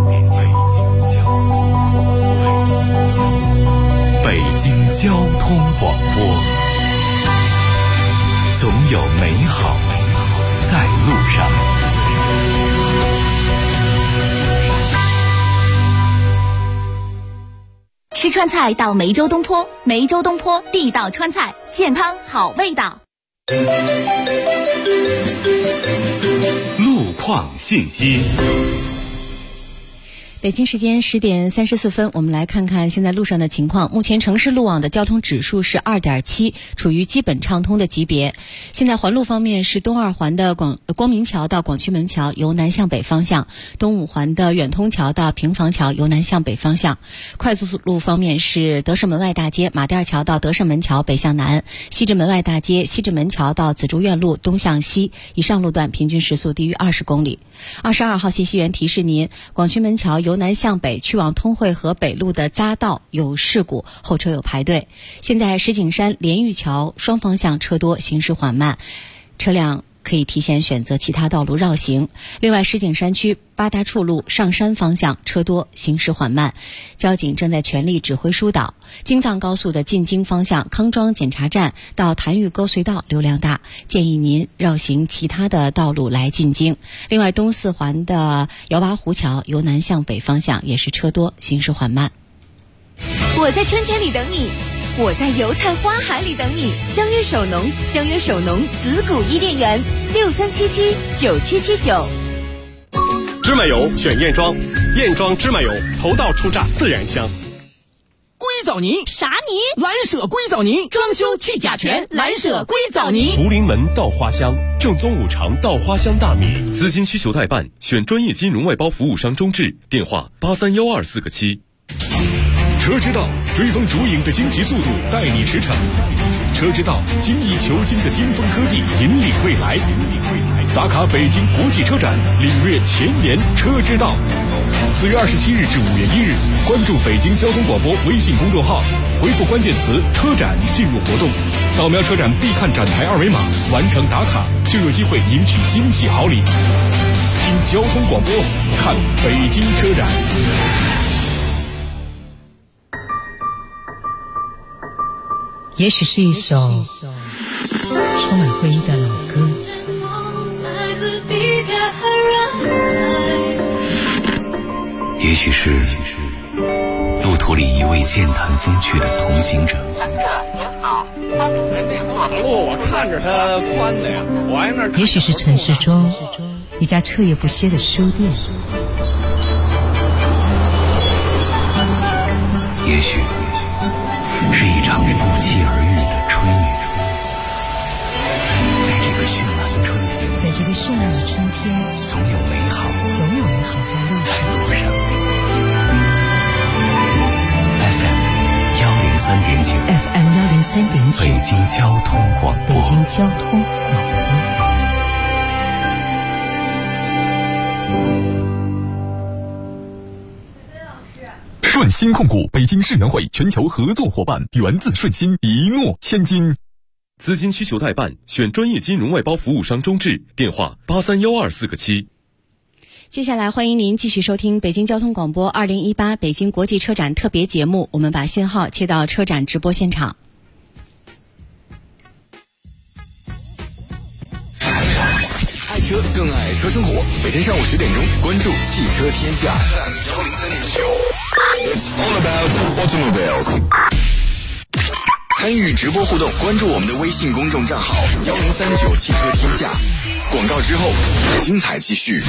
E: 北京交通广播，总有美好在路上。
I: 吃川菜到梅州东坡，梅州东坡地道川菜，健康好味道。
E: 路况信息。
G: 北京时间10点34分，我们来看看现在路上的情况。目前城市路网的交通指数是 2.7， 处于基本畅通的级别。现在环路方面是东二环的光明桥到广渠门桥由南向北方向，东五环的远通桥到平房桥由南向北方向。快速路方面是德胜门外大街马甸桥到德胜门桥北向南，西直门外大街西直门桥到紫竹院路东向西，以上路段平均时速低于20公里。22号信息源提示您，广渠门桥由南向北去往通惠河北路的匝道有事故，后车有排队。现在石景山连峪桥双方向车多，行驶缓慢，车辆可以提前选择其他道路绕行。另外，石景山区八大处路上山方向车多，行驶缓慢，交警正在全力指挥疏导。京藏高速的进京方向康庄检查站到潭峪沟隧道流量大，建议您绕行其他的道路来进京。另外，东四环的姚八湖桥由南向北方向也是车多，行驶缓慢。
I: 我在春天里等你，我在油菜花海里等你。相约首农，相约首农紫谷伊甸园，63779779。
T: 芝麻油选燕庄，燕庄芝麻油头道出榨自然香。
U: 硅藻泥
I: 啥泥？
U: 蓝舍硅藻泥，装修去甲醛，蓝舍硅藻泥。
A: 福临门稻花香，正宗五常稻花香大米。资金需求代办，选专业金融外包服务商中智，电话831247个7。
V: 车之道，追风逐影的惊奇速度，带你驰骋。车之道，精益求精的巅峰科技，引领未来。打卡北京国际车展，领略前沿车之道。4月27日至5月1日，关注北京交通广播微信公众号，回复关键词“车展”进入活动，扫描车展必看展台二维码，完成打卡就有机会赢取惊喜好礼。听交通广播，看北京车展。
W: 也许是一首充满回忆的老歌，
E: 也许是路途里一位健谈风趣的同行者。
T: 马路我看着它宽的呀，我挨那。
W: 也许是城市中一家彻夜不歇的书店，
E: 也许是一场不期而遇的春雨。在这个绚烂的春天，
W: 在这个绚烂的春天，
E: 总有美好，
W: 总有美好在路上。FM 103.9，
E: 北京交通广播，
W: 北京交通广
V: 播。顺鑫控股北京世园会全球合作伙伴，源自顺鑫，一诺千金。
A: 资金需求代办，选专业金融外包服务商中智，电话831247个7。
G: 接下来欢迎您继续收听北京交通广播2018北京国际车展特别节目，我们把信号切到车展直播现场。
F: 爱车更爱车生活，每天上午10点钟关注汽车天下。103.9 It's all about automobiles。 参与直播互动，关注我们的微信公众账号1039汽车天下。广告之后，精彩继续。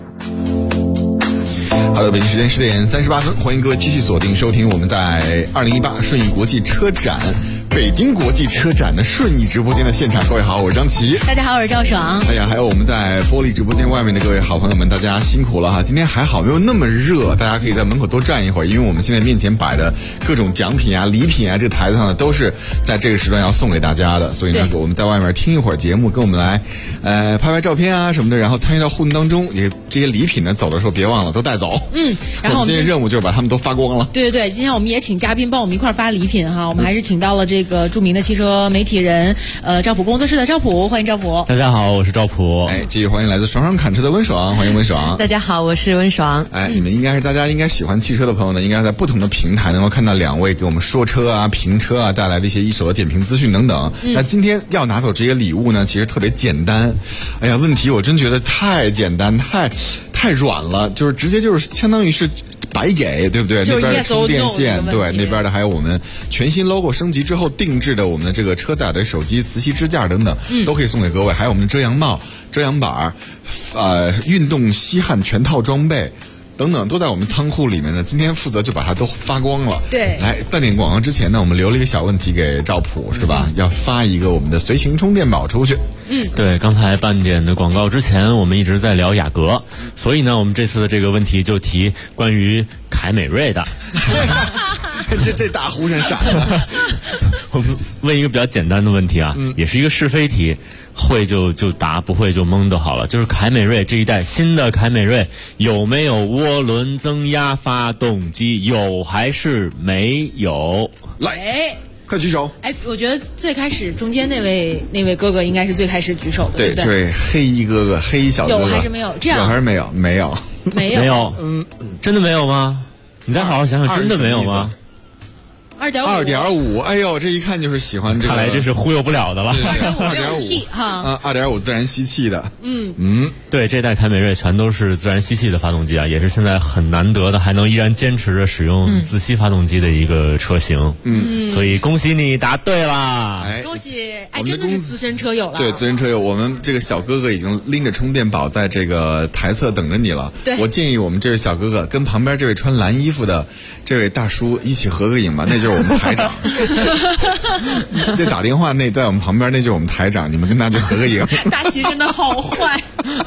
F: 好的，北京时间10点38分，欢迎各位继续锁定收听我们在2018顺义国际车展北京国际车展的顺义直播间的现场。各位好，我是张琪。
L: 大家好，我是赵爽。
K: 哎呀，还有我们在玻璃直播间外面的各位好朋友们，大家辛苦了哈。今天还好没有那么热，大家可以在门口多站一会儿，因为我们现在面前摆的各种奖品啊、礼品啊，这个台子上呢都是在这个时段要送给大家的。所以呢，我们在外面听一会儿节目，跟我们来拍拍照片啊什么的，然后参与到互动当中。也这些礼品呢，走的时候别忘了都带走。
L: 然后我们
K: 今天任务就是把他们都发光了。
L: 对，今天我们也请嘉宾帮我们一块发礼品哈。我们还是请到了这个著名的汽车媒体人赵普工作室的赵普，欢迎赵普。
M: 大家好，我是赵普。
K: 哎，继续欢迎来自爽爽侃车的温爽，欢迎温爽。
N: 大家好，我是温爽。
K: 哎，你们大家应该喜欢汽车的朋友呢，应该在不同的平台能够看到两位给我们说车啊、评车啊带来的一些一手的点评资讯等等。那今天要拿走这些礼物呢，其实特别简单。哎呀，问题我真觉得太简单，太软了，就是直接就是相当于是白给，对不对？那边的充电线，对，那边的还有我们全新 logo 升级之后定制的我们的这个车载的手机磁吸支架等等，都可以送给各位。还有我们的遮阳帽、遮阳板、运动吸汗全套装备等等，都在我们仓库里面呢。今天负责就把它都发光了。
L: 对，
K: 来半点广告之前呢，我们留了一个小问题给赵普，是吧？要发一个我们的随行充电宝出去。
M: 对，刚才半点的广告之前，我们一直在聊雅阁，所以呢，我们这次的这个问题就提关于凯美瑞的。
K: 这大呼声闪了。
M: 我们问一个比较简单的问题啊，也是一个是非题，会就答，不会就蒙就好了。就是凯美瑞这一代新的凯美瑞有没有涡轮增压发动机？有还是没有？
K: 来。快举手！
L: 哎，我觉得最开始中间那位哥哥应该是最开始举手的，对不对？
K: 这位黑衣哥哥，黑衣小哥哥，
L: 有还是没有？这样
K: 有还是没有？没有，
M: 真的没有吗？你再好好想想，真的没有吗
K: ？2.5，哎呦，这一看就是喜欢这个，
M: 看来这是忽悠不了的了。
K: 2.5哈，2.5自然吸气的。
M: 对，这代凯美瑞全都是自然吸气的发动机啊，也是现在很难得的还能依然坚持着使用自吸发动机的一个车型。所以恭喜你答对啦！
L: 恭喜！哎，真的是资深车友了。
K: 对，资深车友，我们这个小哥哥已经拎着充电宝在这个台侧等着你了。
L: 对，
K: 我建议我们这位小哥哥跟旁边这位穿蓝衣服的这位大叔一起合个影吧，那就是我们台长。这打电话那在我们旁边，那就是我们台长，你们跟他就合个影。
L: 大齐真的好坏。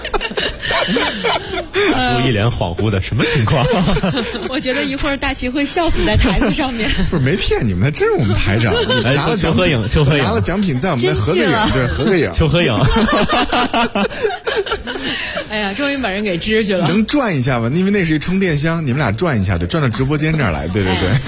M: 大叔一脸恍惚的，什么情况？
L: 我觉得一会儿大齐会笑死在台子上面。
K: 不是没骗你们，真是我们台长。拿了
M: 求合影，
K: 拿了奖品在我们那合个影，对，合个影，
M: 求合影。
L: 哎呀，终于把人给支去了。
K: 能转一下吗？因为那是一充电箱，你们俩转一下，对，转到直播间这儿来，对。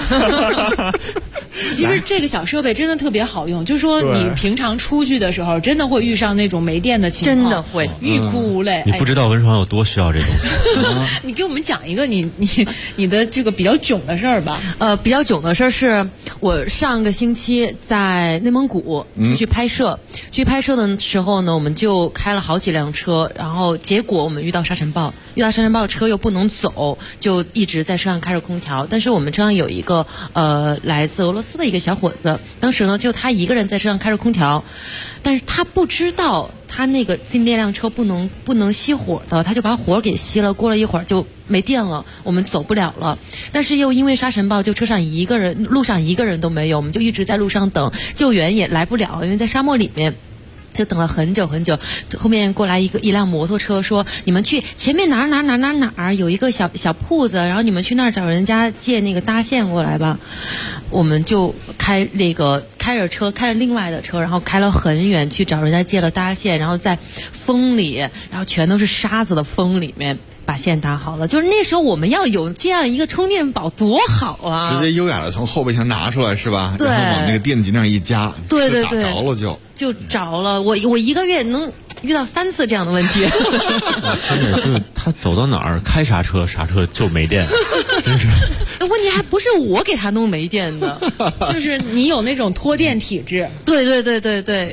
L: 其实这个小设备真的特别好用，就是说你平常出去的时候，真的会遇上那种没电的情况，
N: 真的会
L: 欲哭无泪。
M: 你不知道文爽有多需要这东西。
L: 你给我们讲一个你的这个比较囧的事儿吧。
N: 比较囧的事儿是我上个星期在内蒙古去拍摄，去拍摄的时候呢，我们就开了好几辆车，然后结果我们遇到沙尘暴，车又不能走，就一直在车上开着空调。但是我们车上有一个来自俄罗斯的一个小伙子，当时呢就他一个人在车上开着空调，但是他不知道他那辆车不能熄火的，他就把火给熄了，过了一会儿就没电了，我们走不了了。但是又因为沙尘暴，就车上路上一个人都没有，我们就一直在路上等，救援也来不了，因为在沙漠里面。就等了很久很久，后面过来一辆摩托车，说你们去前面哪儿有一个小铺子，然后你们去那儿找人家借那个搭线过来吧。我们就开着另外的车，然后开了很远去找人家借了搭线，然后在风里，然后全都是沙子的风里面把线搭好了。就是那时候我们要有这样一个充电宝多好啊！
K: 直接优雅的从后备箱拿出来是吧？
N: 对，
K: 然后往那个电极那儿一夹，
N: 对，
K: 打着了
N: 就着了。我一个月能遇到3次这样的问题。
M: 真的就是他走到哪儿开刹车就没电，真是。
N: 问题还不是我给他弄没电的，
L: 就是你有那种脱电体质。
N: 对。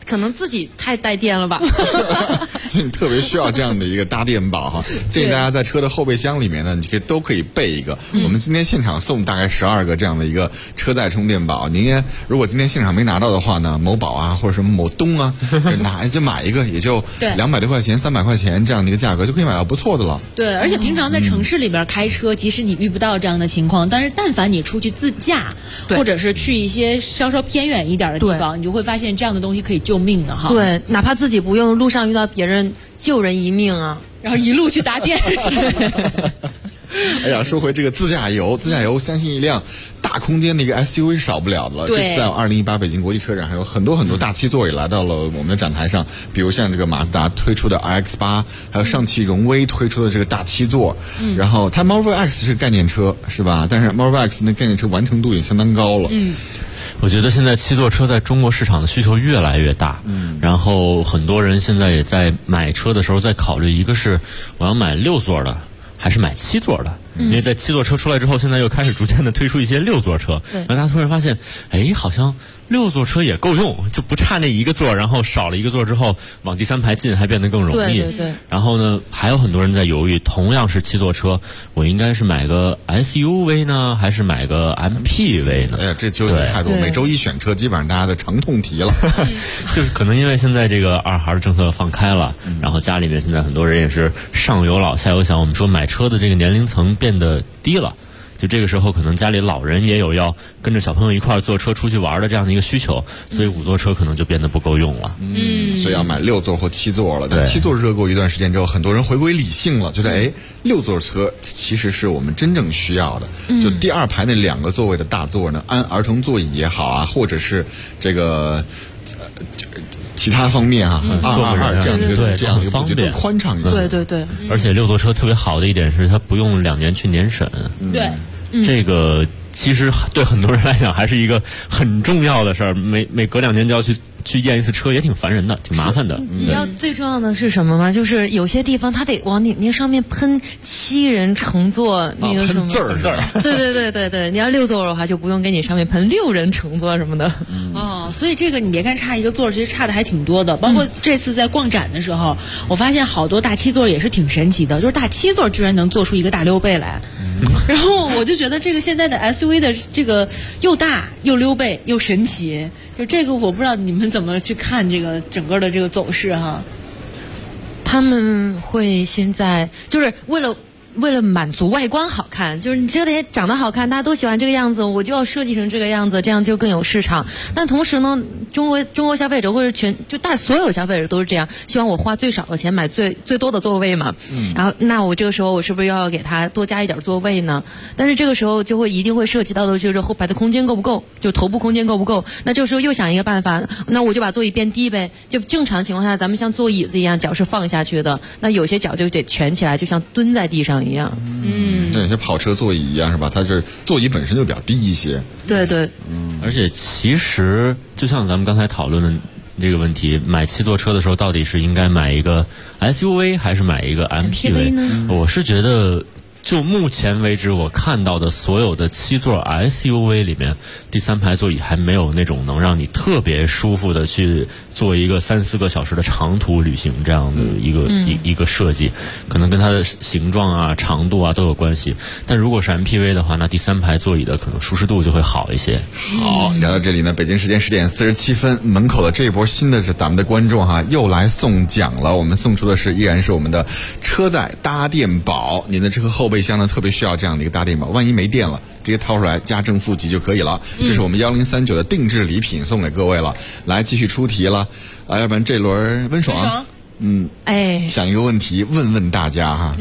N: 可能自己太带电了吧。
F: 所以你特别需要这样的一个搭电宝哈。建议大家在车的后备箱里面呢，你都可以备一个。我们今天现场送大概12个这样的一个车载充电宝。您如果今天现场没拿到的话呢，某宝啊或者什么某东啊，就买一个，也就200多块钱、300块钱这样的一个价格就可以买到不错的了。
L: 对，而且平常在城市里边开车，即使你遇不到这样的情况，但是但凡你出去自驾，或者是去一些稍稍偏远一点的地方，你就会发现这样的东西可以救命的哈。
N: 对，哪怕自己不用，路上遇到别人救人一命啊，
L: 然后一路去搭电。
F: 哎呀，说回这个自驾游，相信一辆大空间的一个 SUV 是少不了的了。这次在2018北京国际车展，还有很多大七座也来到了我们的展台上，比如像这个马自达推出的 RX-8，还有上汽荣威推出的这个大七座。然后它 Marvel X 是概念车是吧？但是 Marvel X 那概念车完成度也相当高了。
M: 我觉得现在七座车在中国市场的需求越来越大，然后很多人现在也在买车的时候在考虑，一个是我要买6座的还是买7座的。因为在7座车出来之后，现在又开始逐渐的推出一些6座车，然后大家突然发现，哎，好像6座车也够用，就不差那1个座，然后少了1个座之后，往第3排进还变得更容易。
N: 对。
M: 然后呢，还有很多人在犹豫，同样是7座车，我应该是买个 SUV 呢，还是买个 MPV 呢？
F: 哎呀，这纠结太多，每周一选车基本上大家的常痛题了。
M: 就是可能因为现在这个2孩的政策放开了，然后家里面现在很多人也是上有老下有小，我们说买车的这个年龄层变得低了。就这个时候，可能家里老人也有要跟着小朋友一块儿坐车出去玩的这样的一个需求，所以5座车可能就变得不够用了。
F: 所以要买6座或7座了。但7座热过一段时间之后，很多人回归理性了，觉得6座车其实是我们真正需要的。就第2排那2个座位的大座呢，安儿童座椅也好啊，或者是这个其他方面啊，222这样的一个布局都宽敞一些。
N: 对。
M: 而且6座车特别好的一点是，它不用2年去年审。
L: 对。
M: 这个其实对很多人来讲还是一个很重要的事儿，每隔2年就要去验一次车，也挺烦人的，挺麻烦的。
N: 你知道最重要的是什么吗？就是有些地方它得往你那上面喷7人乘坐那个什么
F: 字儿。
N: 对，你要6座的话就不用给你上面喷6人乘坐什么的。
L: 所以这个你别看差1个座，其实差的还挺多的。包括这次在逛展的时候，我发现好多大7座也是挺神奇的，就是大7座居然能做出一个大溜背来。然后我就觉得这个现在的 SUV 的这个又大又溜背又神奇，就这个我不知道你们怎么去看这个整个的这个走势哈。
N: 他们会现在就是为了满足外观好看，就是你这得长得好看，大家都喜欢这个样子，我就要设计成这个样子，这样就更有市场。但同时呢，中国消费者或者所有消费者都是这样，希望我花最少的钱买最多的座位嘛。然后那我这个时候我是不是要给他多加一点座位呢？但是这个时候就一定会涉及到的就是后排的空间够不够，就头部空间够不够。那这个时候又想一个办法，那我就把座椅变低呗。就正常情况下，咱们像坐椅子一样，脚是放下去的，那有些脚就得蜷起来，就像蹲在地上一样。
F: 像有些跑车座椅一样是吧？它这座椅本身就比较低一些。
N: 对。
M: 而且其实就像咱们刚才讨论的这个问题，买7座车的时候到底是应该买一个 SUV 还是买一个 MPV 呢？我是觉得就目前为止我看到的所有的7座 SUV 里面，第3排座椅还没有那种能让你特别舒服的去做一个3-4个小时的长途旅行这样的一个设计，可能跟它的形状啊、长度啊都有关系。但如果是 MPV 的话，那第3排座椅的可能舒适度就会好一些。
F: 好，聊到这里呢，北京时间10点47分，门口的这一波新的是咱们的观众哈，又来送奖了。我们送出的依然是我们的车载搭电宝，您的这个后备箱呢特别需要这样的一个搭电宝，万一没电了，直接掏出来加正负极就可以了。这是我们1039的定制礼品，送给各位了。来继续出题了要不然这轮温爽想一个问题问问大家哈。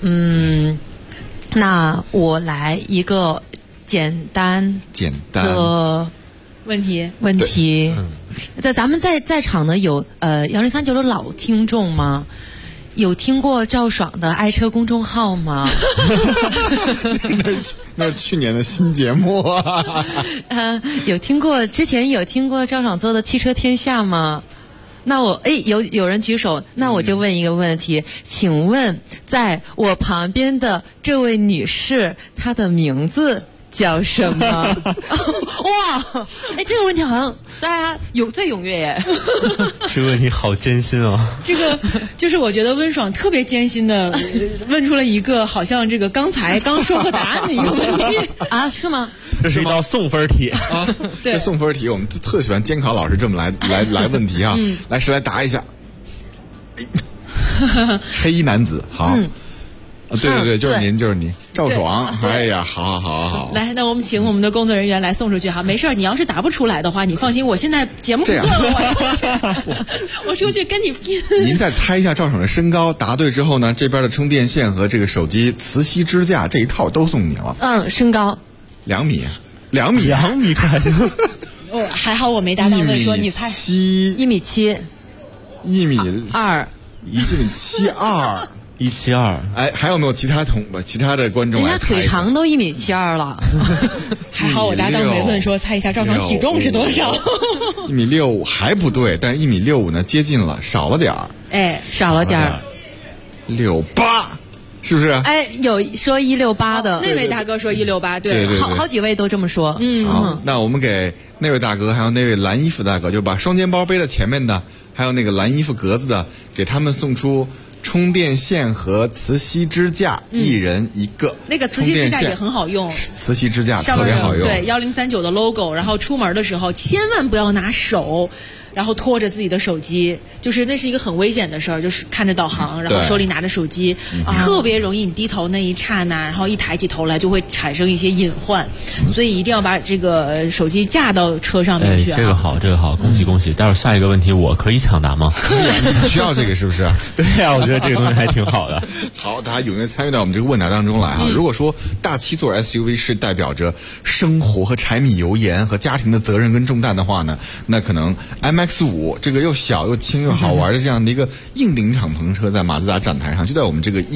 N: 那我来一个简单的
L: 问题。
N: 咱们在场的有1039的老听众吗？有听过赵爽的爱车公众号吗？
F: 那是去年的新节目啊。
N: 之前有听过赵爽做的汽车天下吗？那有人举手，那我就问一个问题，请问在我旁边的这位女士，她的名字叫什么？哇，哎，这个问题好像大家最踊跃耶。
M: 这个问题好艰辛啊！
L: 这个就是我觉得温爽特别艰辛的问出了一个好像这个刚才刚说过答案的一个问题
N: 啊？是吗？
M: 这是一道送分题
F: 啊！
L: 对，
F: 这送分题我们特喜欢监考老师这么来问题啊！来，谁来答一下？黑衣男子，好。对，就是您，就是您，赵爽。哎呀，好。
L: 来，那我们请我们的工作人员来送出去哈。没事儿，你要是答不出来的话，你放心，我现在节目不做了，我出去跟你拼。
F: 您再猜一下赵爽的身高，答对之后呢，这边的充电线和这个手机磁吸支架这一套都送你了。
N: 身高
F: 2米
M: 快就。
L: 还好我没答到问说你猜
N: 1.7米
F: ，1.2米
N: 2。
M: 172，
F: 哎，还有没有其他的观众来猜？
N: 人家腿长都1.72米了。
L: 还好我搭档没问说猜一下赵爽体重是多少。
F: 1.65米还不对，但是1.65米呢接近了，少了点儿。
N: 哎，少了点儿。
F: 68，是不是？
N: 哎，有说168的，
L: 那位大哥说168，
F: 对，
N: 好几位都这么说。
F: 好，那我们给那位大哥还有那位蓝衣服大哥，就把双肩包背在前面的，还有那个蓝衣服格子的，给他们送出充电线和磁吸支架，一人一个。
L: 那个磁吸支架也很好用，
F: 磁吸支架特别好用。
L: 对，1039的 logo， 然后出门的时候千万不要拿手，然后拖着自己的手机，就是那是一个很危险的事儿，就是看着导航，然后手里拿着手机，特别容易你低头那一刹那，然后一抬起头来就会产生一些隐患，所以一定要把这个手机架到车上面去。
M: 这个好，恭喜！待会儿下一个问题我可以抢答吗？
F: 可以啊，你需要这个是不是？
M: 对呀，我觉得这个东西还挺好的。
F: 好，大家踊跃参与到我们这个问答当中来哈。如果说大7座 SUV 是代表着生活和柴米油盐和家庭的责任跟重担的话呢，那可能 MX-5这个又小又轻又好玩的这样的一个硬顶敞篷车，在马自达展台上，就在我们这个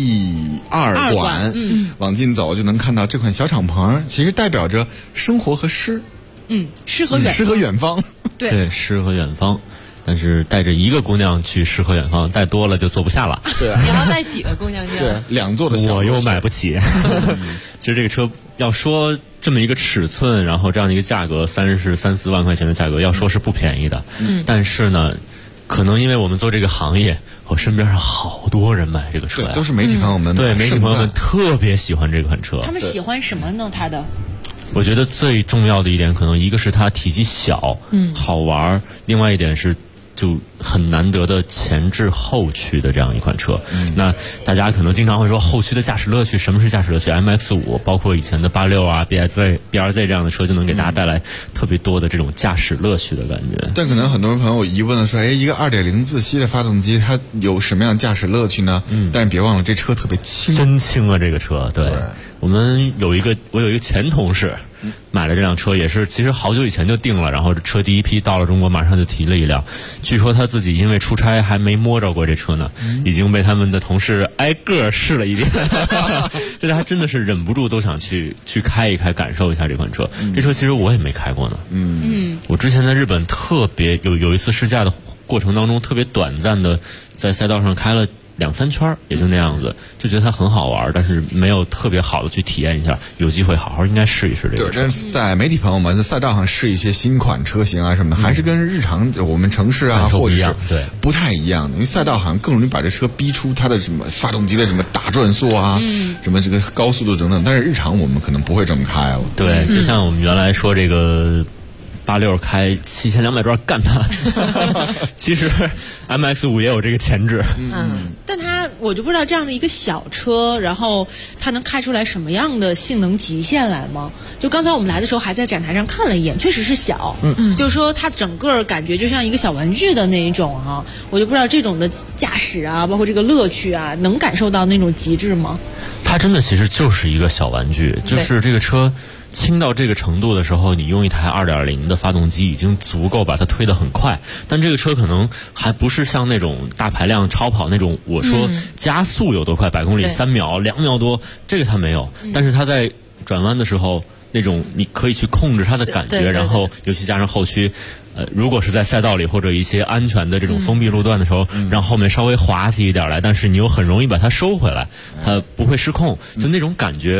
F: E2 馆往进走就能看到这款小敞篷，其实代表着生活和诗和远方。
M: 对，诗和远方。但是带着一个姑娘去诗和远方，带多了就坐不下了。
F: 对，
N: 你要带几个姑娘去？
F: 对，2座的小，
M: 我又买不起。其实这个车要说这么一个尺寸，然后这样的一个价格，3、4万块钱的价格，要说是不便宜的。但是呢，可能因为我们做这个行业，我身边上好多人买这个车呀，
F: 都是媒体朋友们。
M: 对，媒体朋友们特别喜欢这款车。
L: 他们喜欢什么呢？
M: 我觉得最重要的一点，可能一个是它体积小，好玩，另外一点是就很难得的前置后驱的这样一款车。那大家可能经常会说后驱的驾驶乐趣，什么是驾驶乐趣？ MX-5 包括以前的86啊 BRZ 这样的车就能给大家带来特别多的这种驾驶乐趣的感觉。
F: 但可能很多人朋友疑问的说，一个2.0自吸的发动机它有什么样的驾驶乐趣呢？但是别忘了这车特别轻，
M: 真轻啊，这个车。对，我有一个前同事买了这辆车，也是其实好久以前就定了，然后车第一批到了中国马上就提了一辆。据说他自己因为出差还没摸着过这车呢，已经被他们的同事挨个试了一遍。这他真的是忍不住都想去开一开，感受一下这款车。这车其实我也没开过呢。我之前在日本特别有一次试驾的过程当中，特别短暂的在赛道上开了2-3圈，也就那样子，就觉得它很好玩，但是没有特别好的去体验一下。有机会好好应该试一试这个车。
F: 对，但是在媒体朋友们在赛道上试一些新款车型啊什么的，还是跟日常我们城市啊或者是不太一样的。因为赛道好像更容易把这车逼出它的什么发动机的什么大转速啊，什么这个高速度等等。但是日常我们可能不会这么开了。
M: 对，就像我们原来说这个86开7200转干它，其实 MX-5 也有这个潜质。
L: 但我就不知道这样的一个小车，然后它能开出来什么样的性能极限来吗？就刚才我们来的时候还在展台上看了一眼，确实是小，就是说它整个感觉就像一个小玩具的那一种啊，我就不知道这种的驾驶啊，包括这个乐趣啊，能感受到那种极致吗？
M: 它真的其实就是一个小玩具，就是这个车轻到这个程度的时候，你用一台2.0的发动机已经足够把它推得很快。但这个车可能还不是像那种大排量超跑那种，我说加速有多快，100公里3秒、2秒多，这个它没有。但是它在转弯的时候，那种你可以去控制它的感觉，然后尤其加上后驱。如果是在赛道里或者一些安全的这种封闭路段的时候，让后面稍微滑起一点来，但是你又很容易把它收回来，它不会失控，就那种感觉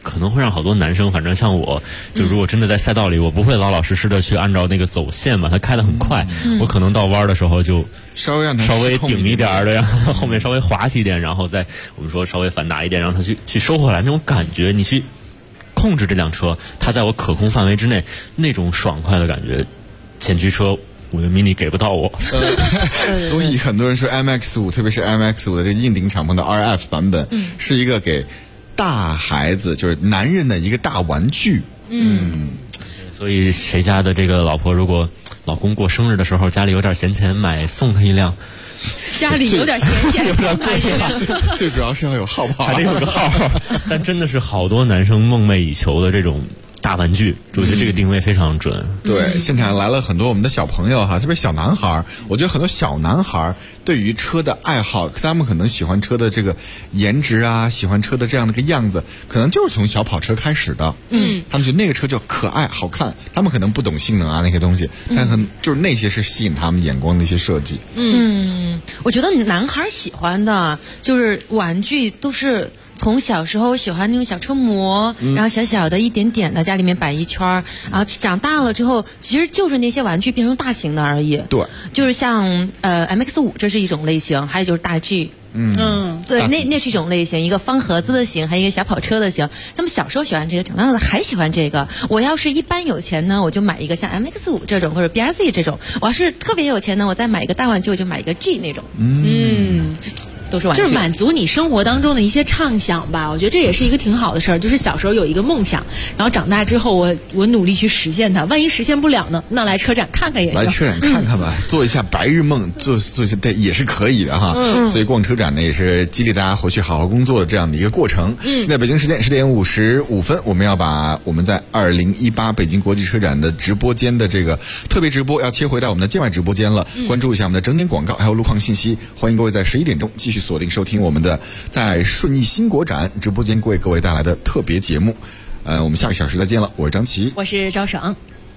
M: 可能会让好多男生，反正像我，就如果真的在赛道里，我不会老老实实的去按照那个走线嘛，它开得很快，我可能到弯的时候就稍微顶一点的，然后后面稍微滑起一点，然后再我们说稍微反打一点，让它去收回来，那种感觉，你去控制这辆车，它在我可控范围之内，那种爽快的感觉，前驱车我的 mini 给不到我。
F: 所以很多人说 MX-5， 特别是 MX-5 的这个硬顶敞篷的 RF 版本，是一个给大孩子，就是男人的一个大玩具。
M: 所以谁家的这个老婆，如果老公过生日的时候家里有点闲钱，送他一辆。
L: 家里有点闲钱，送他一辆。
F: 最主要是要有号不好，
M: 还得有个号。但真的是好多男生梦寐以求的这种大玩具，我觉得这个定位非常准。
F: 对，现场来了很多我们的小朋友哈，特别小男孩。我觉得很多小男孩对于车的爱好，他们可能喜欢车的这个颜值啊，喜欢车的这样的一个样子，可能就是从小跑车开始的。他们觉得那个车就可爱好看，他们可能不懂性能啊那些东西，但可能就是那些是吸引他们眼光的一些设计。
N: 我觉得男孩喜欢的就是玩具都是。从小时候喜欢那种小车模，然后小小的一点点的，家里面摆一圈，然后长大了之后，其实就是那些玩具变成大型的而已。
F: 对，
N: 就是像MX-5，这是一种类型，还有就是大 G。对，那是一种类型，一个方盒子的型，还有一个小跑车的型。他们小时候喜欢这个，长大了还喜欢这个。我要是一般有钱呢，我就买一个像 MX-5 这种或者 BRZ 这种；我要是特别有钱呢，我再买一个大玩具，我就买一个 G 那种。都是玩具，
L: 就是满足你生活当中的一些畅想吧。我觉得这也是一个挺好的事儿，就是小时候有一个梦想，然后长大之后我努力去实现它。万一实现不了呢？那来车展看看也行。
F: 来车展看看吧，做一下白日梦，做一下也是可以的哈。所以逛车展呢，也是激励大家回去好好工作的这样的一个过程。现在北京时间10点55分，我们要把我们在2018北京国际车展的直播间的这个特别直播要切回到我们的境外直播间了。关注一下我们的整点广告还有路况信息，欢迎各位在11点钟继续锁定收听我们的在顺义新国展直播间为各位带来的特别节目。我们下个小时再见了，我是张琪，
L: 我是赵爽。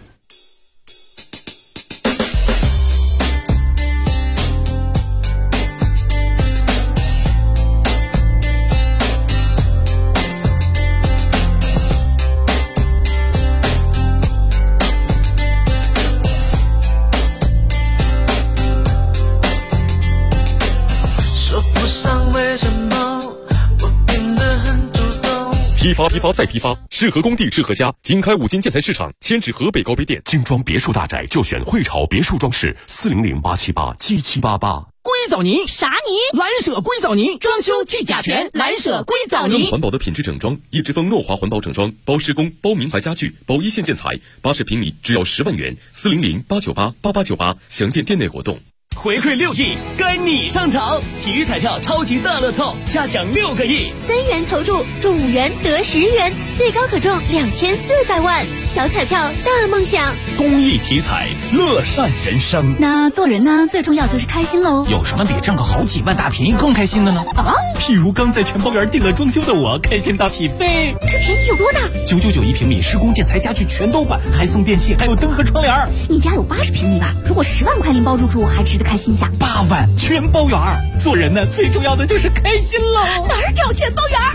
A: 批发再批发，适合工地适合家。经开5金建材市场，迁至河北高碑店。
T: 精装别墅大宅就选汇潮别墅装饰，400-878-7788。
U: 硅藻泥啥泥？蓝舍硅藻泥，装修去甲醛，蓝舍硅藻泥。
A: 更环保的品质整装，叶之峰诺华环保整装，包施工，包名牌家具，包一线建材，80平米只要10万元，400-898-8898，详见店内活动。
U: 回馈6亿，该你上场！体育彩票超级大乐透，下奖6个亿
I: ，3元投注中5元得10元，最高可中2400万。小彩票大梦想，
U: 公益体彩，乐善人生。
S: 那做人呢，最重要就是开心喽。
P: 有什么比挣个好几万大便宜更开心的呢？譬如刚在全包园订了装修的我，开心到起飞。
S: 这便宜有多大
P: ？999一平米，施工建材家具全都办，还送电器，还有灯和窗帘。
S: 你家有80平米吧？如果10万块零包入住，还值得开心下。
P: 8万全包园，做人呢最重要的就是开心喽。
S: 哪儿找全包园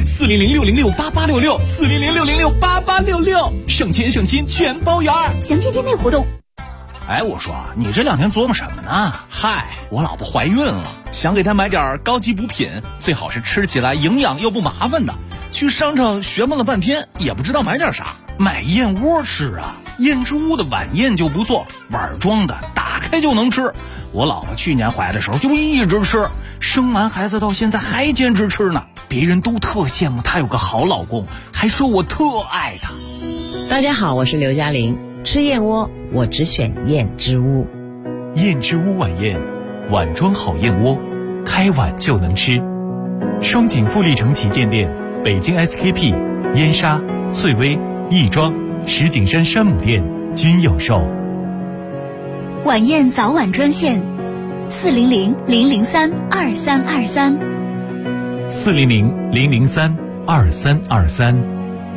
P: ？400-606-8866，400-606-8866，省钱省心全包园。
S: 详见店内活动。
P: 哎，我说你这2天琢磨什么呢？嗨，我老婆怀孕了，想给她买点高级补品，最好是吃起来营养又不麻烦的。去商场学问了半天，也不知道买点啥，买燕窝吃啊。燕之屋的晚宴就不错，碗装的，打开就能吃。我老婆去年怀的时候就一直吃，生完孩子到现在还坚持吃呢。别人都特羡慕她有个好老公，还说我特爱她。
B: 大家好，我是刘嘉玲。吃燕窝，我只选燕之屋。
R: 燕之屋晚宴，碗装好燕窝，开碗就能吃。双井富力城旗舰店、北京 SKP、燕莎、翠微、亦庄、石景山山姆店均有售。
S: 晚宴早晚专线：400-003-2323。
R: 400-003-2323。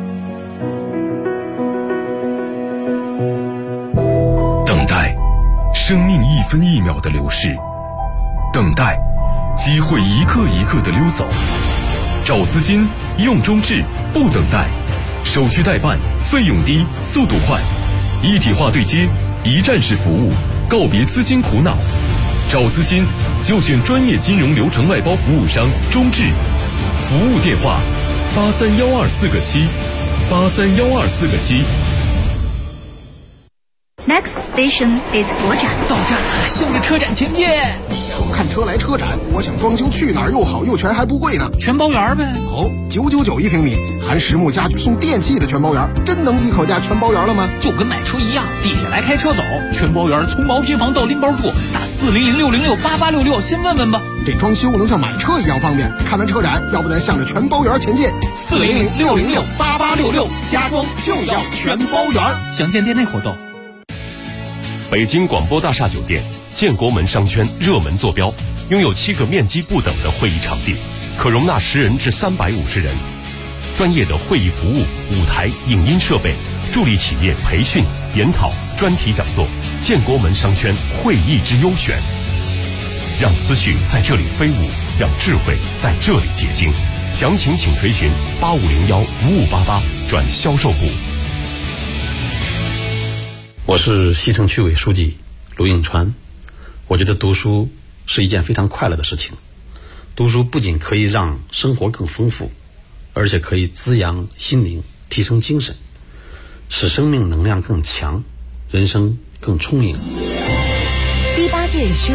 A: 等待，生命1分1秒的流逝；等待，机会一个一个的溜走。找资金，用中智，不等待。 手续代办，费用低，速度快，一体化对接，一站式服务，告别资金苦恼。找资金就选专业金融流程外包服务商中智，服务电话831247831247。
C: Next station is 国展。
U: 到站了，向着车展前进。
D: 说看车来车展，我想装修去哪儿又好又全还不贵呢？
U: 全包圆呗。
D: 哦，999一平米，含实木家具送电器的全包圆，真能一口价全包圆了吗？
U: 就跟买车一样，地铁来开车走，全包圆，从毛坯房到拎包住，打400-606-8866，先问问吧。
D: 这装修能像买车一样方便。看完车展，要不咱向着全包圆前进。
U: 400-606-8866，家装就要全包圆。详见店内活动。
A: 北京广播大厦酒店建国门商圈热门坐标，拥有7个面积不等的会议场地，可容纳10人至350人。专业的会议服务、舞台、影音设备，助力企业培训、研讨、专题讲座。建国门商圈会议之优选，让思绪在这里飞舞，让智慧在这里结晶。详情请垂询8501-5588转销售部。
H: 我是西城区委书记卢应川。我觉得读书是一件非常快乐的事情。读书不仅可以让生活更丰富，而且可以滋养心灵，提升精神，使生命能量更强，人生更充盈。
Q: 第8届